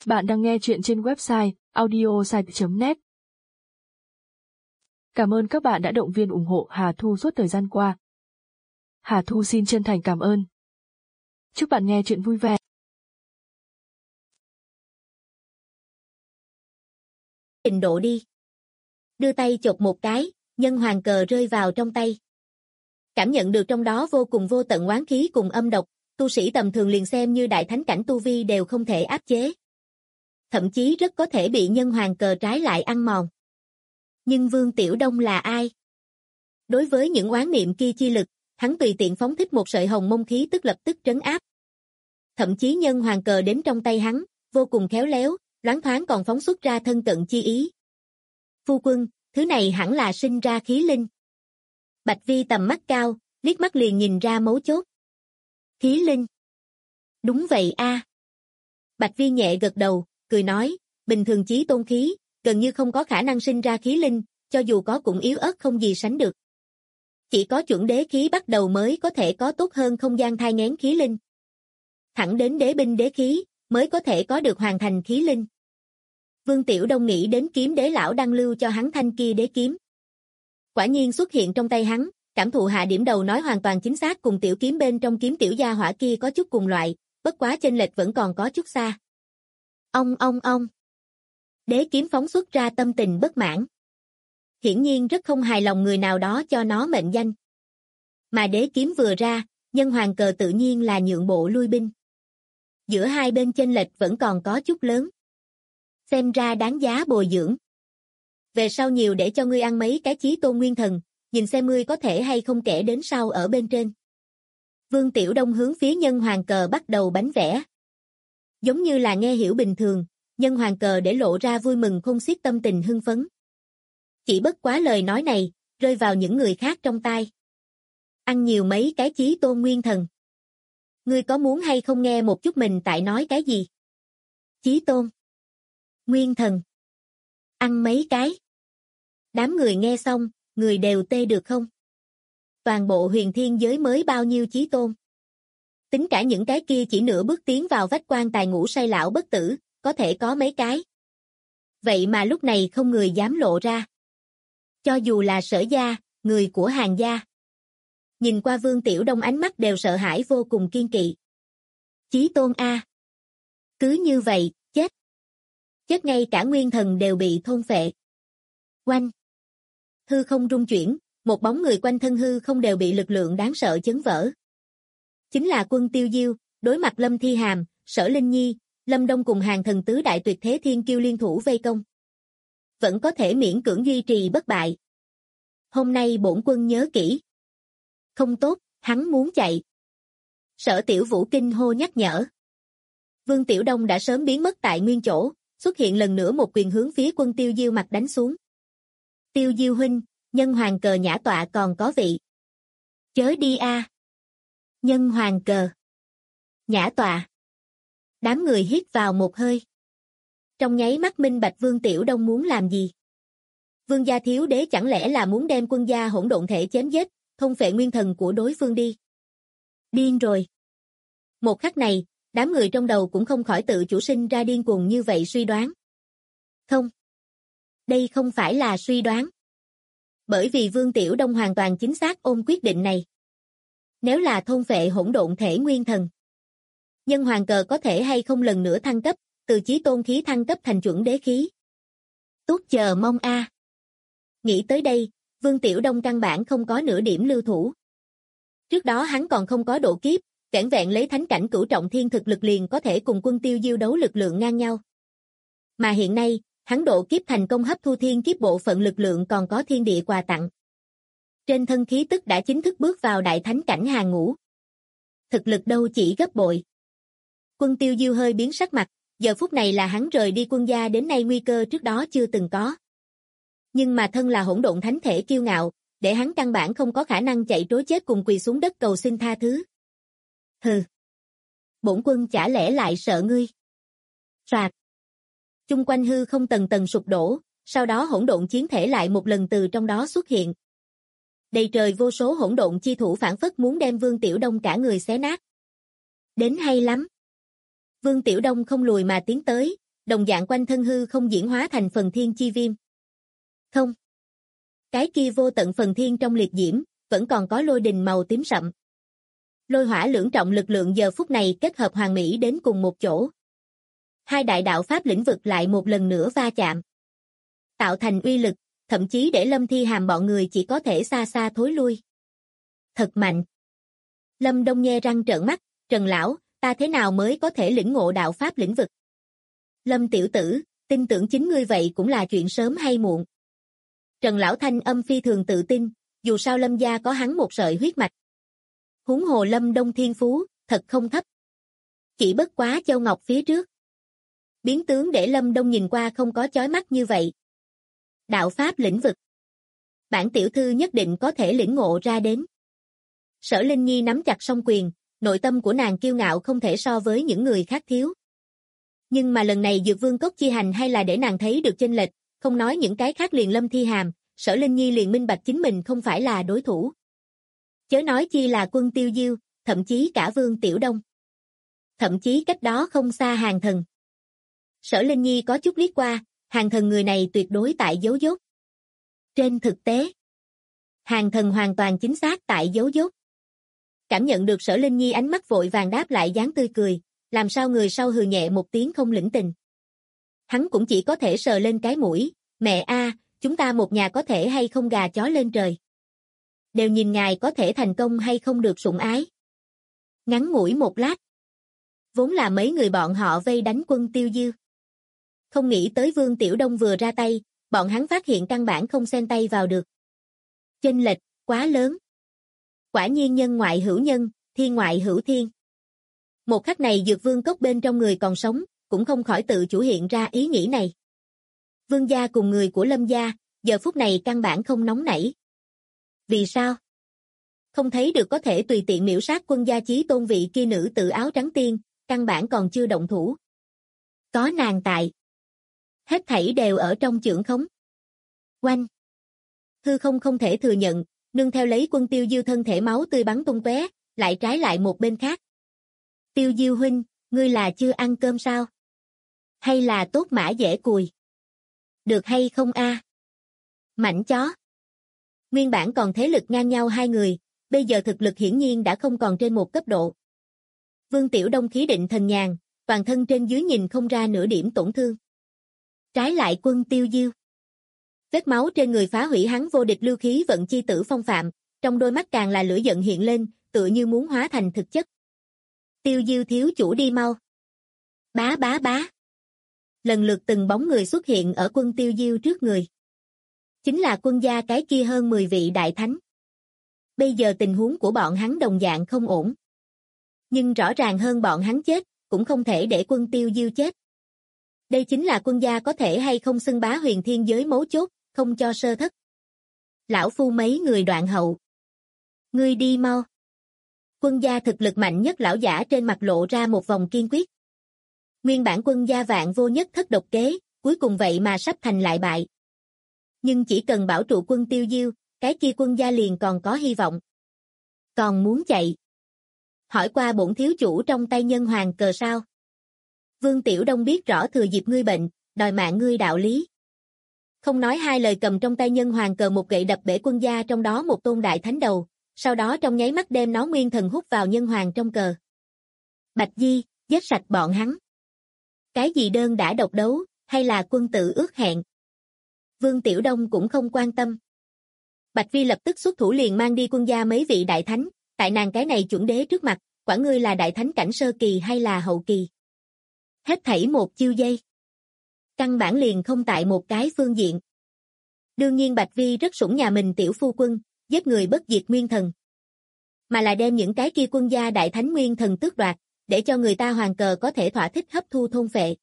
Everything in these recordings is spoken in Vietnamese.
Bạn đang nghe chuyện trên website audiosite.net. Cảm ơn các bạn đã động viên ủng hộ Hà Thu suốt thời gian qua. Hà Thu xin chân thành cảm ơn. Chúc bạn nghe chuyện vui vẻ. Trình độ đi. Đưa tay chộp một cái, nhân hoàng cờ rơi vào trong tay. Cảm nhận được trong đó vô cùng vô tận oán khí cùng âm độc, tu sĩ tầm thường liền xem như đại thánh cảnh tu vi đều không thể áp chế. Thậm chí rất có thể bị nhân hoàng cờ trái lại ăn mòn. Nhưng Vương Tiểu Đông là ai? Đối với những oán niệm kia chi lực, hắn tùy tiện phóng thích một sợi hồng mông khí tức lập tức trấn áp. Thậm chí nhân hoàng cờ đến trong tay hắn, vô cùng khéo léo, loáng thoáng còn phóng xuất ra thân cận chi ý. Phu quân, thứ này hẳn là sinh ra khí linh. Bạch Vi tầm mắt cao, liếc mắt liền nhìn ra mấu chốt. Khí linh. Đúng vậy a. Bạch Vi nhẹ gật đầu, cười nói, bình thường chí tôn khí, gần như không có khả năng sinh ra khí linh, cho dù có cũng yếu ớt không gì sánh được. Chỉ có chuẩn đế khí bắt đầu mới có thể có tốt hơn không gian thai nghén khí linh. Thẳng đến đế binh đế khí, mới có thể có được hoàn thành khí linh. Vương Tiểu Đông nghĩ đến kiếm đế lão đang lưu cho hắn thanh kia đế kiếm. Quả nhiên xuất hiện trong tay hắn, cảm thụ hạ điểm đầu nói hoàn toàn chính xác cùng tiểu kiếm bên trong kiếm tiểu gia hỏa kia có chút cùng loại, bất quá chênh lệch vẫn còn có chút xa. Ông. Đế kiếm phóng xuất ra tâm tình bất mãn. Hiển nhiên rất không hài lòng người nào đó cho nó mệnh danh. Mà đế kiếm vừa ra, nhân hoàng cờ tự nhiên là nhượng bộ lui binh. Giữa hai bên chênh lệch vẫn còn có chút lớn. Xem ra đáng giá bồi dưỡng. Về sau nhiều để cho ngươi ăn mấy cái chí tôn nguyên thần, nhìn xem ngươi có thể hay không kẻ đến sau ở bên trên. Vương Tiểu Đông hướng phía nhân hoàng cờ bắt đầu bánh vẽ. Giống như là nghe hiểu bình thường, nhân hoàng cờ để lộ ra vui mừng khôn xiết tâm tình hưng phấn. Chỉ bất quá lời nói này, rơi vào những người khác trong tai. Ăn nhiều mấy cái chí tôn nguyên thần. Ngươi có muốn hay không nghe một chút mình tại nói cái gì? Chí tôn. Nguyên thần. Ăn mấy cái. Đám người nghe xong, người đều tê được không? Toàn bộ huyền thiên giới mới bao nhiêu chí tôn? Tính cả những cái kia chỉ nửa bước tiến vào vách quan tài ngủ say lão bất tử, có thể có mấy cái. Vậy mà lúc này không người dám lộ ra. Cho dù là Sở gia, người của Hàn gia. Nhìn qua Vương Tiểu Đông ánh mắt đều sợ hãi vô cùng kiên kỵ. Chí tôn a. Cứ như vậy, chết. Chết ngay cả nguyên thần đều bị thôn phệ. Oanh. Hư không rung chuyển, một bóng người quanh thân hư không đều bị lực lượng đáng sợ chấn vỡ. Chính là Quân Tiêu Diêu, đối mặt Lâm Thi Hàm, Sở Linh Nhi, Lâm Đông cùng hàng thần tứ đại tuyệt thế thiên kiêu liên thủ vây công. Vẫn có thể miễn cưỡng duy trì bất bại. Hôm nay bổn quân nhớ kỹ. Không tốt, hắn muốn chạy. Sở Tiểu Vũ kinh hô nhắc nhở. Vương Tiểu Đông đã sớm biến mất tại nguyên chỗ, xuất hiện lần nữa một quyền hướng phía Quân Tiêu Diêu mặt đánh xuống. Tiêu Diêu huynh, nhân hoàng cờ nhã tọa còn có vị. Chớ đi a. Nhân hoàng cờ. Nhã tọa. Đám người hít vào một hơi. Trong nháy mắt minh bạch Vương Tiểu Đông muốn làm gì. Vương gia thiếu đế chẳng lẽ là muốn đem quân gia hỗn độn thể chém giết, thôn phệ nguyên thần của đối phương đi. Điên rồi. Một khắc này, đám người trong đầu cũng không khỏi tự chủ sinh ra điên cuồng như vậy suy đoán. Không. Đây không phải là suy đoán. Bởi vì Vương Tiểu Đông hoàn toàn chính xác ôm quyết định này. Nếu là thôn phệ hỗn độn thể nguyên thần, nhân hoàng cờ có thể hay không lần nữa thăng cấp, từ chí tôn khí thăng cấp thành chuẩn đế khí. Tốt chờ mong a. Nghĩ tới đây, Vương Tiểu Đông căn bản không có nửa điểm lưu thủ. Trước đó hắn còn không có độ kiếp, vẻn vẹn lấy thánh cảnh cửu trọng thiên thực lực liền có thể cùng Quân Tiêu Diêu đấu lực lượng ngang nhau. Mà hiện nay, hắn độ kiếp thành công hấp thu thiên kiếp bộ phận lực lượng còn có thiên địa quà tặng. Trên thân khí tức đã chính thức bước vào đại thánh cảnh hàng ngũ. Thực lực đâu chỉ gấp bội. Quân Tiêu Diêu hơi biến sắc mặt, giờ phút này là hắn rời đi quân gia đến nay nguy cơ trước đó chưa từng có. Nhưng mà thân là hỗn độn thánh thể kiêu ngạo, để hắn căn bản không có khả năng chạy trối chết cùng quỳ xuống đất cầu xin tha thứ. Hừ. Bổn quân chả lẽ lại sợ ngươi. Phạt. Chung quanh hư không tầng tầng sụp đổ, sau đó hỗn độn chiến thể lại một lần từ trong đó xuất hiện. Đầy trời vô số hỗn độn chi thủ phản phất muốn đem Vương Tiểu Đông cả người xé nát. Đến hay lắm. Vương Tiểu Đông không lùi mà tiến tới, đồng dạng quanh thân hư không diễn hóa thành phần thiên chi viêm. Không. Cái kia vô tận phần thiên trong liệt diễm, vẫn còn có lôi đình màu tím sậm. Lôi hỏa lưỡng trọng lực lượng giờ phút này kết hợp hoàn mỹ đến cùng một chỗ. Hai đại đạo pháp lĩnh vực lại một lần nữa va chạm. Tạo thành uy lực, thậm chí để Lâm Thi Hàm bọn người chỉ có thể xa xa thối lui. Thật mạnh. Lâm Đông nhe răng trợn mắt, Trần lão, ta thế nào mới có thể lĩnh ngộ đạo pháp lĩnh vực? Lâm tiểu tử, tin tưởng chính ngươi vậy cũng là chuyện sớm hay muộn. Trần lão thanh âm phi thường tự tin, dù sao Lâm gia có hắn một sợi huyết mạch. Huống hồ Lâm Đông thiên phú, thật không thấp. Chỉ bất quá châu ngọc phía trước. Biến tướng để Lâm Đông nhìn qua không có chói mắt như vậy. Đạo pháp lĩnh vực. Bản tiểu thư nhất định có thể lĩnh ngộ ra đến. Sở Linh Nhi nắm chặt song quyền, nội tâm của nàng kiêu ngạo không thể so với những người khác thiếu. Nhưng mà lần này Dược Vương Cốc chi hành hay là để nàng thấy được chênh lệch, không nói những cái khác liền Lâm Thi Hàm, Sở Linh Nhi liền minh bạch chính mình không phải là đối thủ. Chớ nói chi là Quân Tiêu Diêu, thậm chí cả Vương Tiểu Đông. Thậm chí cách đó không xa Hàng Thần. Sở Linh Nhi có chút liếc qua, Hàng Thần người này tuyệt đối tại giấu dốt. Trên thực tế, Hàng Thần hoàn toàn chính xác tại giấu dốt. Cảm nhận được Sở Linh Nhi ánh mắt vội vàng đáp lại dáng tươi cười, làm sao người sau hừ nhẹ một tiếng không lĩnh tình. Hắn cũng chỉ có thể sờ lên cái mũi, mẹ a, chúng ta một nhà có thể hay không gà chó lên trời. Đều nhìn ngài có thể thành công hay không được sủng ái. Ngắn ngủi một lát. Vốn là mấy người bọn họ vây đánh Quân Tiêu Diêu. Không nghĩ tới Vương Tiểu Đông vừa ra tay, bọn hắn phát hiện căn bản không xen tay vào được. Chênh lệch, quá lớn. Quả nhiên nhân ngoại hữu nhân, thiên ngoại hữu thiên. Một khắc này Dược Vương Cốc bên trong người còn sống, cũng không khỏi tự chủ hiện ra ý nghĩ này. Vương gia cùng người của Lâm gia, giờ phút này căn bản không nóng nảy. Vì sao? Không thấy được có thể tùy tiện miểu sát Quân gia chí tôn vị kia nữ tự áo trắng tiên, căn bản còn chưa động thủ. Có nàng tại. Hết thảy đều ở trong chưởng khống. Oanh. Hư không không thể thừa nhận, nương theo lấy Quân Tiêu Diêu thân thể máu tươi bắn tung tóe, lại trái lại một bên khác. Tiêu Diêu huynh, ngươi là chưa ăn cơm sao? Hay là tốt mã dễ cùi? Được hay không a? Mảnh chó. Nguyên bản còn thế lực ngang nhau hai người, bây giờ thực lực hiển nhiên đã không còn trên một cấp độ. Vương Tiểu Đông khí định thần nhàn, toàn thân trên dưới nhìn không ra nửa điểm tổn thương. Trái lại Quân Tiêu Diêu. Vết máu trên người phá hủy hắn vô địch lưu khí vận chi tử phong phạm, trong đôi mắt càng là lửa giận hiện lên, tựa như muốn hóa thành thực chất. Tiêu Diêu thiếu chủ đi mau. Bá bá bá. Lần lượt từng bóng người xuất hiện ở Quân Tiêu Diêu trước người. Chính là Quân gia cái kia hơn 10 vị đại thánh. Bây giờ tình huống của bọn hắn đồng dạng không ổn. Nhưng rõ ràng hơn bọn hắn chết, cũng không thể để Quân Tiêu Diêu chết. Đây chính là Quân gia có thể hay không xưng bá huyền thiên giới mấu chốt, không cho sơ thất. Lão phu mấy người đoạn hậu. Ngươi đi mau. Quân gia thực lực mạnh nhất lão giả trên mặt lộ ra một vòng kiên quyết. Nguyên bản Quân gia vạn vô nhất thất độc kế, cuối cùng vậy mà sắp thành lại bại. Nhưng chỉ cần bảo trụ Quân Tiêu Diêu, cái kia Quân gia liền còn có hy vọng. Còn muốn chạy. Hỏi qua bổn thiếu chủ trong tay nhân hoàng cờ sao? Vương Tiểu Đông biết rõ thừa dịp ngươi bệnh, đòi mạng ngươi đạo lý. Không nói hai lời cầm trong tay nhân hoàng cờ một gậy đập bể Quân gia trong đó một tôn đại thánh đầu, sau đó trong nháy mắt đem nó nguyên thần hút vào nhân hoàng trong cờ. Bạch Di, giết sạch bọn hắn. Cái gì đơn đã độc đấu, hay là quân tử ước hẹn? Vương Tiểu Đông cũng không quan tâm. Bạch Vi lập tức xuất thủ liền mang đi Quân gia mấy vị đại thánh, tại nàng cái này chuẩn đế trước mặt, quả ngươi là đại thánh cảnh sơ kỳ hay là hậu kỳ. Hết thảy một chiêu giây. Căn bản liền không tại một cái phương diện. Đương nhiên Bạch Vi rất sủng nhà mình tiểu phu quân, giết người bất diệt nguyên thần. Mà là đem những cái kia Quân gia đại thánh nguyên thần tước đoạt, để cho người ta hoàng cờ có thể thỏa thích hấp thu thôn phệ.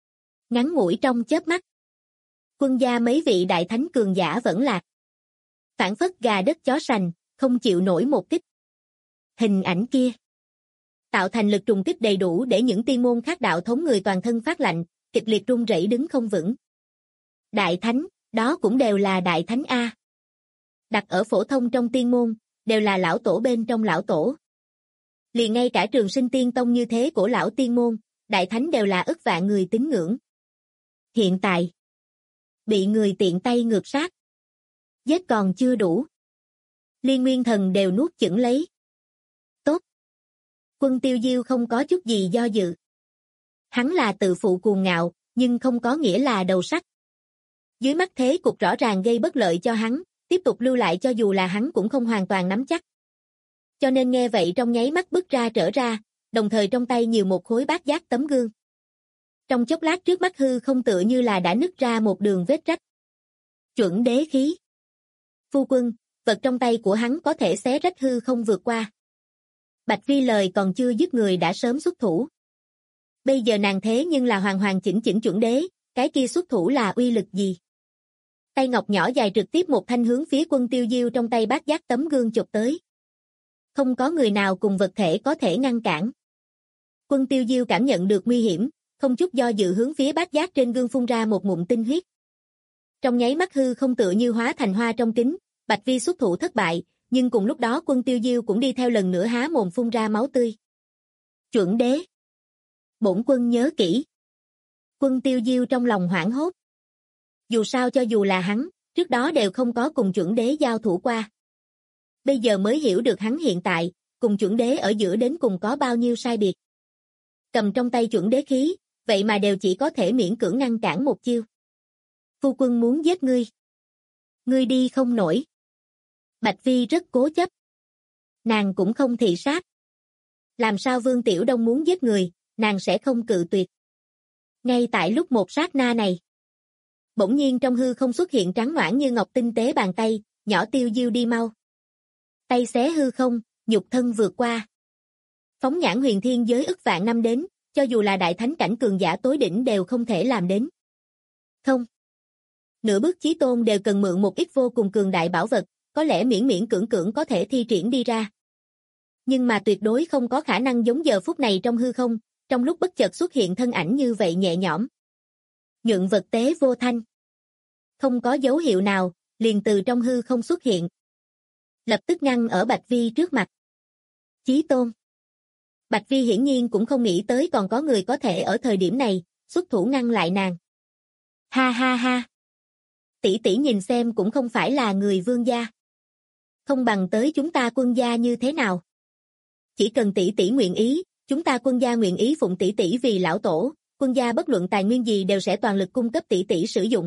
Ngắn ngủi trong chớp mắt. Quân gia mấy vị đại thánh cường giả vẫn lạc. Phản phất gà đất chó sành, không chịu nổi một kích. Hình ảnh kia tạo thành lực trùng kích đầy đủ để những tiên môn khác đạo thống người toàn thân phát lạnh, kịch liệt run rẩy đứng không vững. Đại thánh, đó cũng đều là đại thánh A. Đặt ở phổ thông trong tiên môn, đều là lão tổ bên trong lão tổ. Liền ngay cả Trường Sinh Tiên Tông như thế của lão tiên môn, đại thánh đều là ức vạn người tín ngưỡng. Hiện tại, bị người tiện tay ngược sát. Giết còn chưa đủ. Liên Nguyên Thần đều nuốt chửng lấy. Tốt. Quân Tiêu Diêu không có chút gì do dự. Hắn là tự phụ cuồng ngạo, nhưng không có nghĩa là đầu sắt. Dưới mắt thế cục rõ ràng gây bất lợi cho hắn, tiếp tục lưu lại cho dù là hắn cũng không hoàn toàn nắm chắc. Cho nên nghe vậy trong nháy mắt bước ra trở ra, đồng thời trong tay nhiều một khối bát giác tấm gương. Trong chốc lát trước mắt hư không tựa như là đã nứt ra một đường vết rách. Chuẩn đế khí. Phu quân, vật trong tay của hắn có thể xé rách hư không vượt qua. Bạch Vi lời còn chưa dứt người đã sớm xuất thủ. Bây giờ nàng thế nhưng là hoàn hoàn chỉnh chỉnh chuẩn đế, cái kia xuất thủ là uy lực gì? Tay ngọc nhỏ dài trực tiếp một thanh hướng phía Quân Tiêu Diêu trong tay bát giác tấm gương chụp tới. Không có người nào cùng vật thể có thể ngăn cản. Quân Tiêu Diêu cảm nhận được nguy hiểm, không chút do dự hướng phía bát giác trên gương phun ra một ngụm tinh huyết. Trong nháy mắt hư không tựa như hóa thành hoa trong kính, Bạch Vi xuất thủ thất bại, nhưng cùng lúc đó Quân Tiêu Diêu cũng đi theo lần nữa há mồm phun ra máu tươi. Chuẩn đế. Bổn quân nhớ kỹ. Quân Tiêu Diêu trong lòng hoảng hốt. Dù sao cho dù là hắn, trước đó đều không có cùng chuẩn đế giao thủ qua. Bây giờ mới hiểu được hắn hiện tại, cùng chuẩn đế ở giữa đến cùng có bao nhiêu sai biệt. Cầm trong tay chuẩn đế khí, vậy mà đều chỉ có thể miễn cưỡng ngăn cản một chiêu. Phu quân muốn giết ngươi. Ngươi đi không nổi. Bạch Vi rất cố chấp. Nàng cũng không thị sát. Làm sao Vương Tiểu Đông muốn giết người, nàng sẽ không cự tuyệt. Ngay tại lúc một sát na này, bỗng nhiên trong hư không xuất hiện trắng noãn như ngọc tinh tế bàn tay, nhỏ Tiêu Diêu đi mau. Tay xé hư không, nhục thân vượt qua. Phóng nhãn huyền thiên giới ức vạn năm đến, cho dù là đại thánh cảnh cường giả tối đỉnh đều không thể làm đến. Không. Nửa bước chí tôn đều cần mượn một ít vô cùng cường đại bảo vật, có lẽ miễn miễn cưỡng cưỡng có thể thi triển đi ra. Nhưng mà tuyệt đối không có khả năng giống giờ phút này trong hư không, trong lúc bất chợt xuất hiện thân ảnh như vậy nhẹ nhõm. Nhuận vật tế vô thanh. Không có dấu hiệu nào, liền từ trong hư không xuất hiện. Lập tức ngăn ở Bạch Vi trước mặt. Chí tôn. Bạch Vi hiển nhiên cũng không nghĩ tới còn có người có thể ở thời điểm này, xuất thủ ngăn lại nàng. Ha ha ha. Tỷ tỷ nhìn xem cũng không phải là người Vương gia. Không bằng tới chúng ta Quân gia như thế nào? Chỉ cần tỷ tỷ nguyện ý, chúng ta Quân gia nguyện ý phụng tỷ tỷ vì lão tổ, Quân gia bất luận tài nguyên gì đều sẽ toàn lực cung cấp tỷ tỷ sử dụng.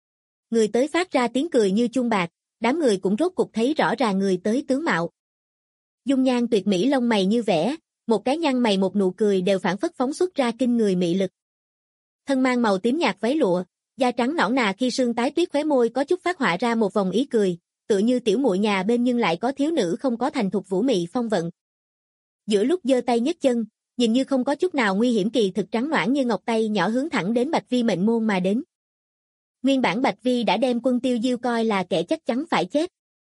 Người tới phát ra tiếng cười như chuông bạc, đám người cũng rốt cục thấy rõ ràng người tới tướng mạo. Dung nhan tuyệt mỹ lông mày như vẽ, một cái nhăn mày một nụ cười đều phản phất phóng xuất ra kinh người mị lực. Thân mang màu tím nhạt váy lụa, da trắng nõn nà khi sương tái tuyết khóe môi có chút phát họa ra một vòng ý cười, tựa như tiểu muội nhà bên nhưng lại có thiếu nữ không có thành thục vũ mị phong vận. Giữa lúc giơ tay nhấc chân, nhìn như không có chút nào nguy hiểm kỳ thực trắng noãn như ngọc tay nhỏ hướng thẳng đến Bạch Vi mệnh môn mà đến. Nguyên bản Bạch Vi đã đem Quân Tiêu Diêu coi là kẻ chắc chắn phải chết.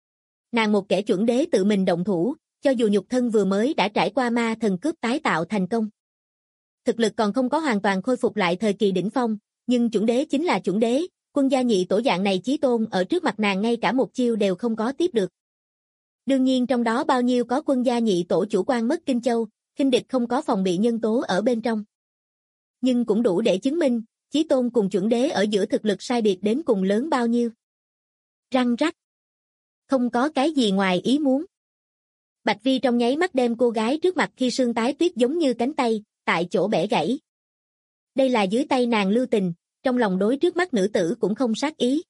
Nàng một kẻ chuẩn đế tự mình động thủ, cho dù nhục thân vừa mới đã trải qua ma thần cướp tái tạo thành công. Thực lực còn không có hoàn toàn khôi phục lại thời kỳ đỉnh phong, nhưng chuẩn đế chính là chuẩn đế, Quân gia nhị tổ dạng này chí tôn ở trước mặt nàng ngay cả một chiêu đều không có tiếp được. Đương nhiên trong đó bao nhiêu có Quân gia nhị tổ chủ quan mất Kinh Châu, khinh địch không có phòng bị nhân tố ở bên trong. Nhưng cũng đủ để chứng minh, chí tôn cùng chuẩn đế ở giữa thực lực sai biệt đến cùng lớn bao nhiêu. Răng rắc. Không có cái gì ngoài ý muốn. Bạch Vi trong nháy mắt đem cô gái trước mặt khi sương tái tuyết giống như cánh tay, tại chỗ bẻ gãy. Đây là dưới tay nàng lưu tình, trong lòng đối trước mắt nữ tử cũng không sát ý.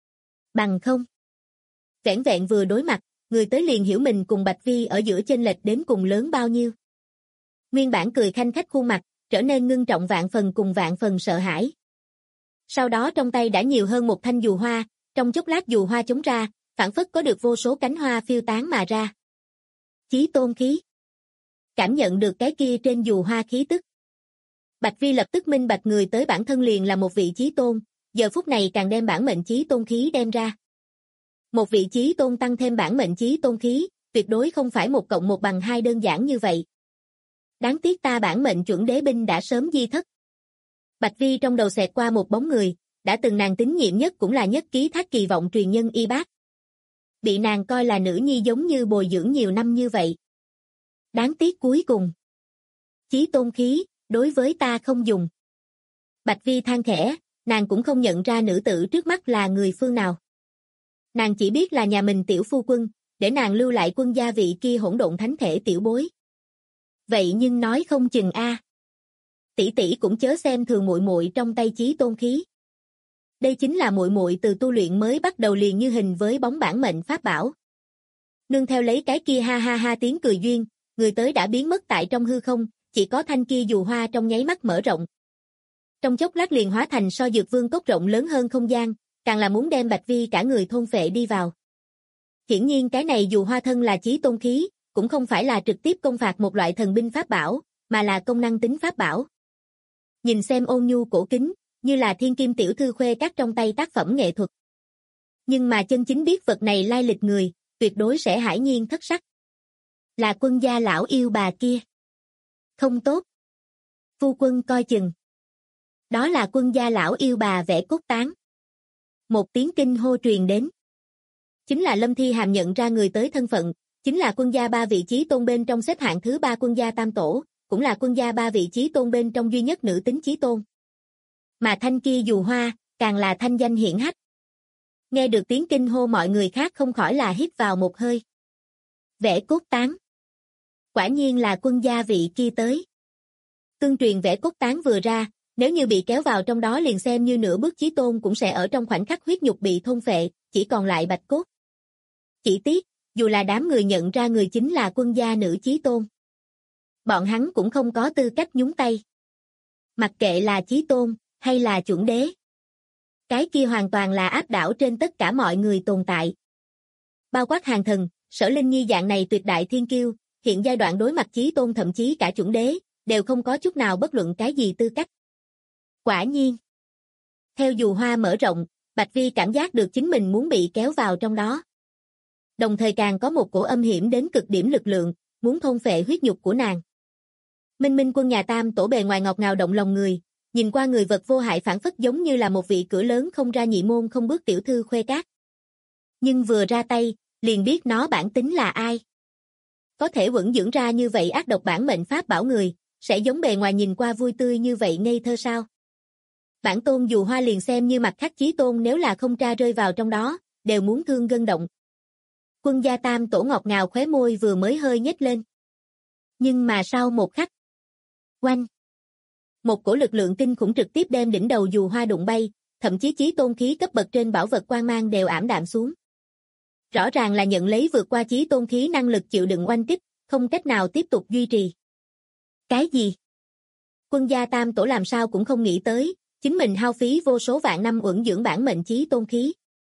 Bằng không. Vẻn vẹn vừa đối mặt, người tới liền hiểu mình cùng Bạch Vi ở giữa chênh lệch đến cùng lớn bao nhiêu. Nguyên bản cười khanh khách khuôn mặt, trở nên ngưng trọng vạn phần cùng vạn phần sợ hãi. Sau đó trong tay đã nhiều hơn một thanh dù hoa, trong chốc lát dù hoa chống ra, phảng phất có được vô số cánh hoa phiêu tán mà ra. Chí tôn khí. Cảm nhận được cái kia trên dù hoa khí tức. Bạch Vi lập tức minh bạch người tới bản thân liền là một vị chí tôn, giờ phút này càng đem bản mệnh chí tôn khí đem ra. Một vị chí tôn tăng thêm bản mệnh chí tôn khí, tuyệt đối không phải 1 + 1 = 2 đơn giản như vậy. Đáng tiếc ta bản mệnh chuẩn đế binh đã sớm di thất. Bạch Vi trong đầu xẹt qua một bóng người, đã từng nàng tín nhiệm nhất cũng là nhất ký thác kỳ vọng truyền nhân y bác. Bị nàng coi là nữ nhi giống như bồi dưỡng nhiều năm như vậy. Đáng tiếc cuối cùng. Chí tôn khí, đối với ta không dùng. Bạch Vi than khẽ, nàng cũng không nhận ra nữ tử trước mắt là người phương nào. Nàng chỉ biết là nhà mình tiểu phu quân, để nàng lưu lại quân gia vị kia hỗn độn thánh thể tiểu bối. Vậy nhưng nói không chừng a. Tỷ tỷ cũng chớ xem thường muội muội trong tay chí tôn khí. Đây chính là muội muội từ tu luyện mới bắt đầu liền như hình với bóng bản mệnh pháp bảo. Nương theo lấy cái kia ha ha ha tiếng cười duyên, người tới đã biến mất tại trong hư không, chỉ có thanh kia dù hoa trong nháy mắt mở rộng. Trong chốc lát liền hóa thành so dược vương cốc rộng lớn hơn không gian, càng là muốn đem Bạch Vi cả người thôn phệ đi vào. Hiển nhiên cái này dù hoa thân là chí tôn khí, cũng không phải là trực tiếp công phạt một loại thần binh pháp bảo, mà là công năng tính pháp bảo. Nhìn xem ôn nhu cổ kính, như là thiên kim tiểu thư khuê các trong tay tác phẩm nghệ thuật. Nhưng mà chân chính biết vật này lai lịch người, tuyệt đối sẽ hãi nhiên thất sắc. Là quân gia lão yêu bà kia. Không tốt. Phu quân coi chừng. Đó là quân gia lão yêu bà vẽ cốt tán. Một tiếng kinh hô truyền đến. Chính là Lâm Thi Hàm nhận ra người tới thân phận, chính là quân gia 3 vị chí tôn bên trong xếp hạng thứ 3 quân gia tam tổ, cũng là quân gia 3 vị chí tôn bên trong duy nhất nữ tính chí tôn. Mà thanh kia dù hoa, càng là thanh danh hiển hách. Nghe được tiếng kinh hô mọi người khác không khỏi là hít vào một hơi. Vẽ cốt tán. Quả nhiên là quân gia vị kia tới. Tương truyền vẽ cốt tán vừa ra, nếu như bị kéo vào trong đó liền xem như nửa bước chí tôn cũng sẽ ở trong khoảnh khắc huyết nhục bị thôn phệ, chỉ còn lại bạch cốt. Chỉ tiếc, dù là đám người nhận ra người chính là quân gia nữ chí tôn. Bọn hắn cũng không có tư cách nhúng tay. Mặc kệ là chí tôn, hay là chuẩn đế. Cái kia hoàn toàn là áp đảo trên tất cả mọi người tồn tại. Bao quát hàng thần, Sở Linh Nhi dạng này tuyệt đại thiên kiêu, hiện giai đoạn đối mặt chí tôn thậm chí cả chuẩn đế, đều không có chút nào bất luận cái gì tư cách. Quả nhiên. Theo dù hoa mở rộng, Bạch Vi cảm giác được chính mình muốn bị kéo vào trong đó. Đồng thời càng có một cổ âm hiểm đến cực điểm lực lượng, muốn thôn phệ huyết nhục của nàng. Minh Minh quân nhà Tam tổ bề ngoài ngọt ngào động lòng người, nhìn qua người vật vô hại phản phất giống như là một vị cửa lớn không ra nhị môn không bước tiểu thư khuê các. Nhưng vừa ra tay, liền biết nó bản tính là ai. Có thể vững dưỡng ra như vậy ác độc bản mệnh pháp bảo người, sẽ giống bề ngoài nhìn qua vui tươi như vậy ngây thơ sao? Bản tôn dù hoa liền xem như mặt khác chí tôn nếu là không tra rơi vào trong đó, đều muốn thương gân động. Quân gia Tam tổ ngọt ngào khóe môi vừa mới hơi nhếch lên. Nhưng mà sau một khắc, oanh, một cổ lực lượng kinh khủng trực tiếp đem đỉnh đầu dù hoa đụng bay, thậm chí chí tôn khí cấp bậc trên bảo vật quang mang đều ảm đạm xuống. Rõ ràng là nhận lấy vượt qua chí tôn khí năng lực chịu đựng oanh kích, không cách nào tiếp tục duy trì. Cái gì? Quân gia Tam tổ làm sao cũng không nghĩ tới, chính mình hao phí vô số vạn năm uẩn dưỡng bản mệnh chí tôn khí.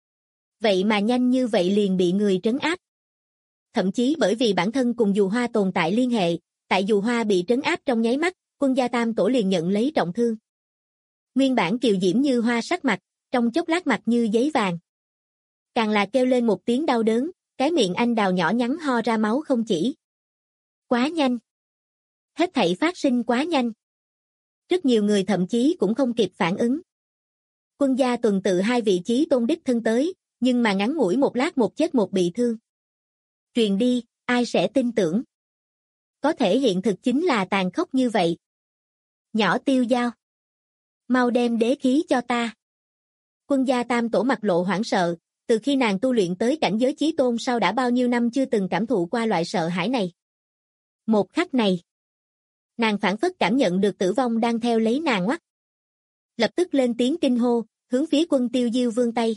Vậy mà nhanh như vậy liền bị người trấn áp. Thậm chí bởi vì bản thân cùng dù hoa tồn tại liên hệ, tại dù hoa bị trấn áp trong nháy mắt, quân gia Tam tổ liền nhận lấy trọng thương. Nguyên bản kiều diễm như hoa sắc mặt, trong chốc lát mặt như giấy vàng. Càng là kêu lên một tiếng đau đớn, cái miệng anh đào nhỏ nhắn ho ra máu không chỉ. Quá nhanh. Hết thảy phát sinh quá nhanh. Rất nhiều người thậm chí cũng không kịp phản ứng. Quân gia tuần tự 2 vị chí tôn đích thân tới, nhưng mà ngắn ngủi một lát một chết một bị thương. Truyền đi, ai sẽ tin tưởng? Có thể hiện thực chính là tàn khốc như vậy. Nhỏ Tiêu Dao, mau đem đế khí cho ta. Quân gia Tam tổ mặt lộ hoảng sợ, từ khi nàng tu luyện tới cảnh giới chí tôn sau đã bao nhiêu năm chưa từng cảm thụ qua loại sợ hãi này. Một khắc này, nàng phảng phất cảm nhận được tử vong đang theo lấy nàng ngoắt. Lập tức lên tiếng kinh hô, hướng phía Quân Tiêu Diêu vươn tay.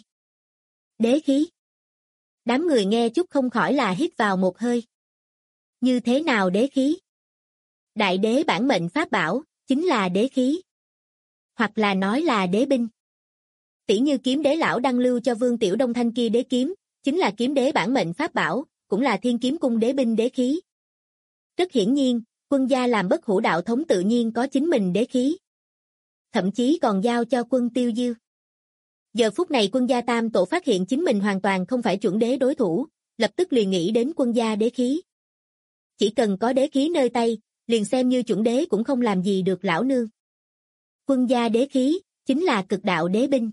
Đế khí. Đám người nghe chút không khỏi là hít vào một hơi. Như thế nào đế khí? Đại đế bản mệnh pháp bảo, chính là đế khí. Hoặc là nói là đế binh. Tỉ như kiếm đế lão đăng lưu cho Vương Tiểu Đông thanh kia đế kiếm, chính là kiếm đế bản mệnh pháp bảo, cũng là Thiên Kiếm Cung đế binh đế khí. Rất hiển nhiên, quân gia làm bất hủ đạo thống tự nhiên có chính mình đế khí. Thậm chí còn giao cho Quân Tiêu Diêu. Giờ phút này quân gia Tam tổ phát hiện chính mình hoàn toàn không phải chuẩn đế đối thủ, lập tức liền nghĩ đến quân gia đế khí. Chỉ cần có đế khí nơi tay, liền xem như chuẩn đế cũng không làm gì được lão nương. Quân gia đế khí, chính là cực đạo đế binh.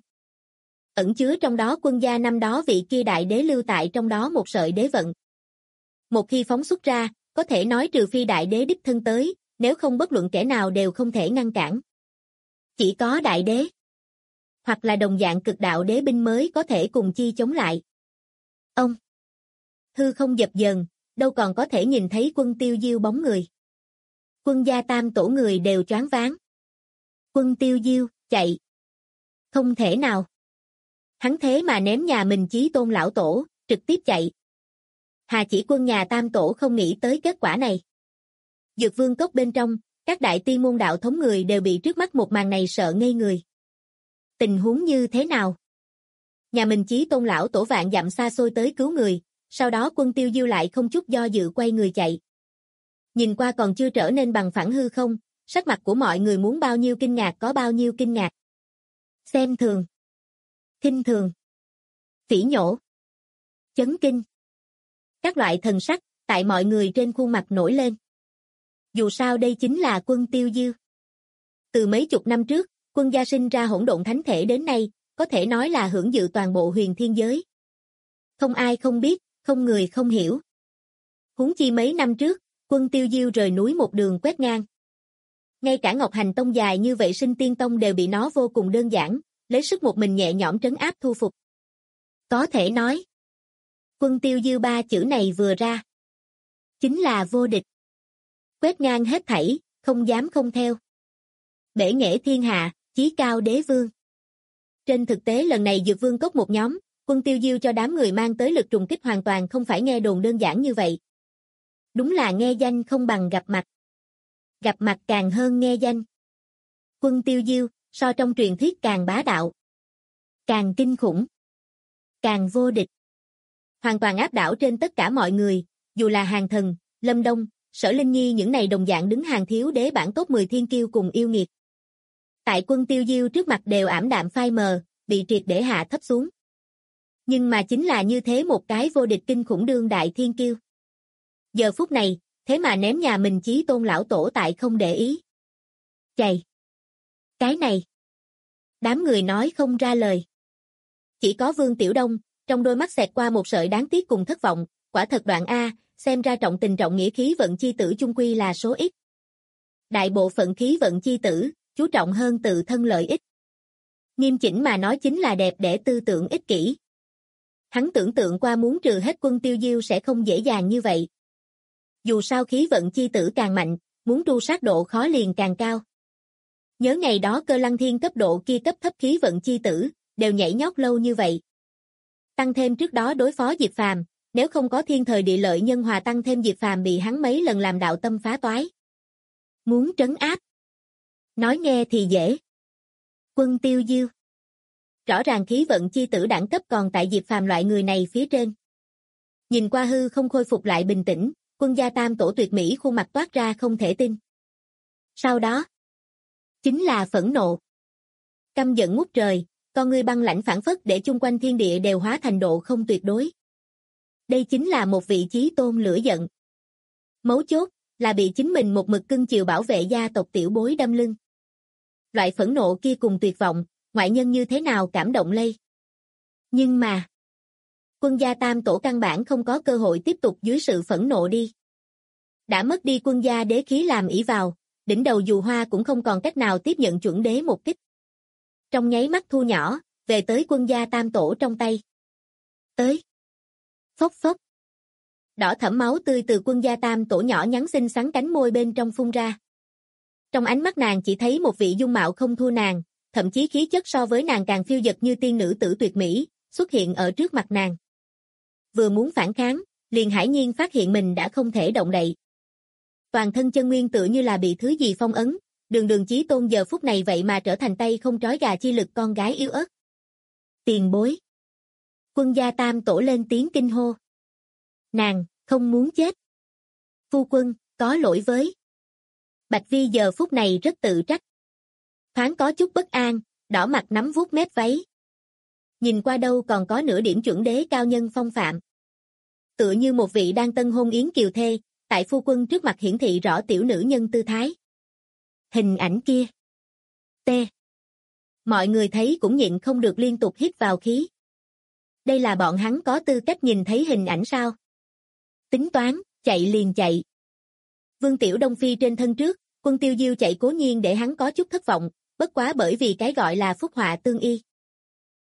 Ẩn chứa trong đó quân gia năm đó vị kia đại đế lưu tại trong đó một sợi đế vận. Một khi phóng xuất ra, có thể nói trừ phi đại đế đích thân tới, nếu không bất luận kẻ nào đều không thể ngăn cản. Chỉ có đại đế. hoặc là đồng dạng cực đạo đế binh mới có thể cùng chi chống lại. Ông! Hư không dập dờn, đâu còn có thể nhìn thấy Quân Tiêu Diêu bóng người. Quân gia tam tổ người đều choáng váng. Quân Tiêu Diêu, chạy! Không thể nào! Hắn thế mà ném nhà mình Chí Tôn lão tổ, trực tiếp chạy. Hà Chỉ Quân nhà tam tổ không nghĩ tới kết quả này. Dược Vương cốc bên trong, các đại tiên môn đạo thống người đều bị trước mắt một màn này sợ ngây người. Tình huống như thế nào? Nhà mình Chí Tôn lão tổ vạn dặm xa xôi tới cứu người, sau đó Quân Tiêu Diêu lại không chút do dự quay người chạy. Nhìn qua còn chưa trở nên bằng phẳng hư không, sắc mặt của mọi người muốn bao nhiêu kinh ngạc có bao nhiêu kinh ngạc. Xem thường, khinh thường, phỉ nhổ, chấn kinh. Các loại thần sắc, tại mọi người trên khuôn mặt nổi lên. Dù sao đây chính là Quân Tiêu Diêu. Từ mấy chục năm trước, Quân gia sinh ra hỗn độn thánh thể đến nay, có thể nói là hưởng dự toàn bộ huyền thiên giới. Không ai không biết, không người không hiểu. Huống chi mấy năm trước, Quân Tiêu Diêu rời núi một đường quét ngang. Ngay cả Ngọc Hành Tông dài như vậy Sinh Tiên Tông đều bị nó vô cùng đơn giản, lấy sức một mình nhẹ nhõm trấn áp thu phục. Có thể nói, Quân Tiêu Diêu ba chữ này vừa ra, chính là vô địch. Quét ngang hết thảy, không dám không theo. Bể nghệ thiên hạ, chí cao đế vương. Trên thực tế lần này Dược Vương cốc một nhóm, Quân Tiêu Diêu cho đám người mang tới lực trùng kích hoàn toàn không phải nghe đồn đơn giản như vậy. Đúng là nghe danh không bằng gặp mặt. Gặp mặt càng hơn nghe danh. Quân Tiêu Diêu, so trong truyền thuyết càng bá đạo. Càng kinh khủng. Càng vô địch. Hoàn toàn áp đảo trên tất cả mọi người, dù là Hàng Thần, Lâm Đông, Sở Linh Nhi những này đồng dạng đứng hàng thiếu đế bảng top 10 thiên kiêu cùng yêu nghiệt. Tại Quân Tiêu Diêu trước mặt đều ảm đạm phai mờ, bị triệt để hạ thấp xuống. Nhưng mà chính là như thế một cái vô địch kinh khủng đương đại thiên kiêu. Giờ phút này, thế mà ném nhà mình Chí Tôn lão tổ tại không để ý. Chày! Cái này! Đám người nói không ra lời. Chỉ có Vương Tiểu Đông, trong đôi mắt xẹt qua một sợi đáng tiếc cùng thất vọng, quả thật đoạn A, xem ra trọng tình trọng nghĩa khí vận chi tử chung quy là số ít. Đại bộ phận khí vận chi tử, chú trọng hơn tự thân lợi ích. Nghiêm chỉnh mà nói chính là đẹp đẽ tư tưởng ích kỷ. Hắn tưởng tượng qua muốn trừ hết Quân Tiêu Diêu sẽ không dễ dàng như vậy. Dù sao khí vận chi tử càng mạnh, muốn tru sát độ khó liền càng cao. Nhớ ngày đó Cơ Lăng Thiên cấp độ kia cấp thấp khí vận chi tử, đều nhảy nhót lâu như vậy. Tăng thêm trước đó đối phó Diệp Phàm, nếu không có thiên thời địa lợi nhân hòa tăng thêm Diệp Phàm bị hắn mấy lần làm đạo tâm phá toái. Muốn trấn áp. Nói nghe thì dễ. Quân Tiêu Diêu. Rõ ràng khí vận chi tử đẳng cấp còn tại Diệp Phàm loại người này phía trên. Nhìn qua hư không khôi phục lại bình tĩnh, Quân gia tam tổ tuyệt mỹ khuôn mặt toát ra không thể tin. Sau đó, chính là phẫn nộ. Căm giận ngút trời, con ngươi băng lãnh phảng phất để chung quanh thiên địa đều hóa thành độ không tuyệt đối. Đây chính là một vị Chí Tôn lửa giận. Mấu chốt, là bị chính mình một mực cưng chiều bảo vệ gia tộc tiểu bối đâm lưng. Loại phẫn nộ kia cùng tuyệt vọng, ngoại nhân như thế nào cảm động lây. Nhưng mà, Quân gia tam tổ căn bản không có cơ hội tiếp tục dưới sự phẫn nộ đi. Đã mất đi quân gia đế khí làm ỷ vào, đỉnh đầu dù hoa cũng không còn cách nào tiếp nhận chuẩn đế một kích. Trong nháy mắt thu nhỏ, về tới Quân gia tam tổ trong tay. Tới. Phốc phốc. Đỏ thẫm máu tươi từ Quân gia tam tổ nhỏ nhắn xinh xắn cánh môi bên trong phun ra. Trong ánh mắt nàng chỉ thấy một vị dung mạo không thua nàng, thậm chí khí chất so với nàng càng phiêu dật như tiên nữ tử tuyệt mỹ, xuất hiện ở trước mặt nàng. Vừa muốn phản kháng, liền hải nhiên phát hiện mình đã không thể động đậy. Toàn thân chân nguyên tựa như là bị thứ gì phong ấn, đường Chí Tôn giờ phút này vậy mà trở thành tay không trói gà chi lực con gái yếu ớt. Tiền bối. Quân gia tam tổ lên tiếng kinh hô. Nàng, không muốn chết. Phu quân, có lỗi với. Bạch Vi giờ phút này rất tự trách. Thoáng có chút bất an, đỏ mặt nắm vuốt mép váy. Nhìn qua đâu còn có nửa điểm chuẩn đế cao nhân phong phạm. Tựa như một vị đang tân hôn yến kiều thê, tại phu quân trước mặt hiển thị rõ tiểu nữ nhân tư thái. Hình ảnh kia. T. Mọi người thấy cũng nhịn không được liên tục hít vào khí. Đây là bọn hắn có tư cách nhìn thấy hình ảnh sao? Tính toán, chạy liền chạy. Vương Tiểu Đông phi trên thân trước, Quân Tiêu Diêu chạy cố nhiên để hắn có chút thất vọng, bất quá bởi vì cái gọi là phúc họa tương y.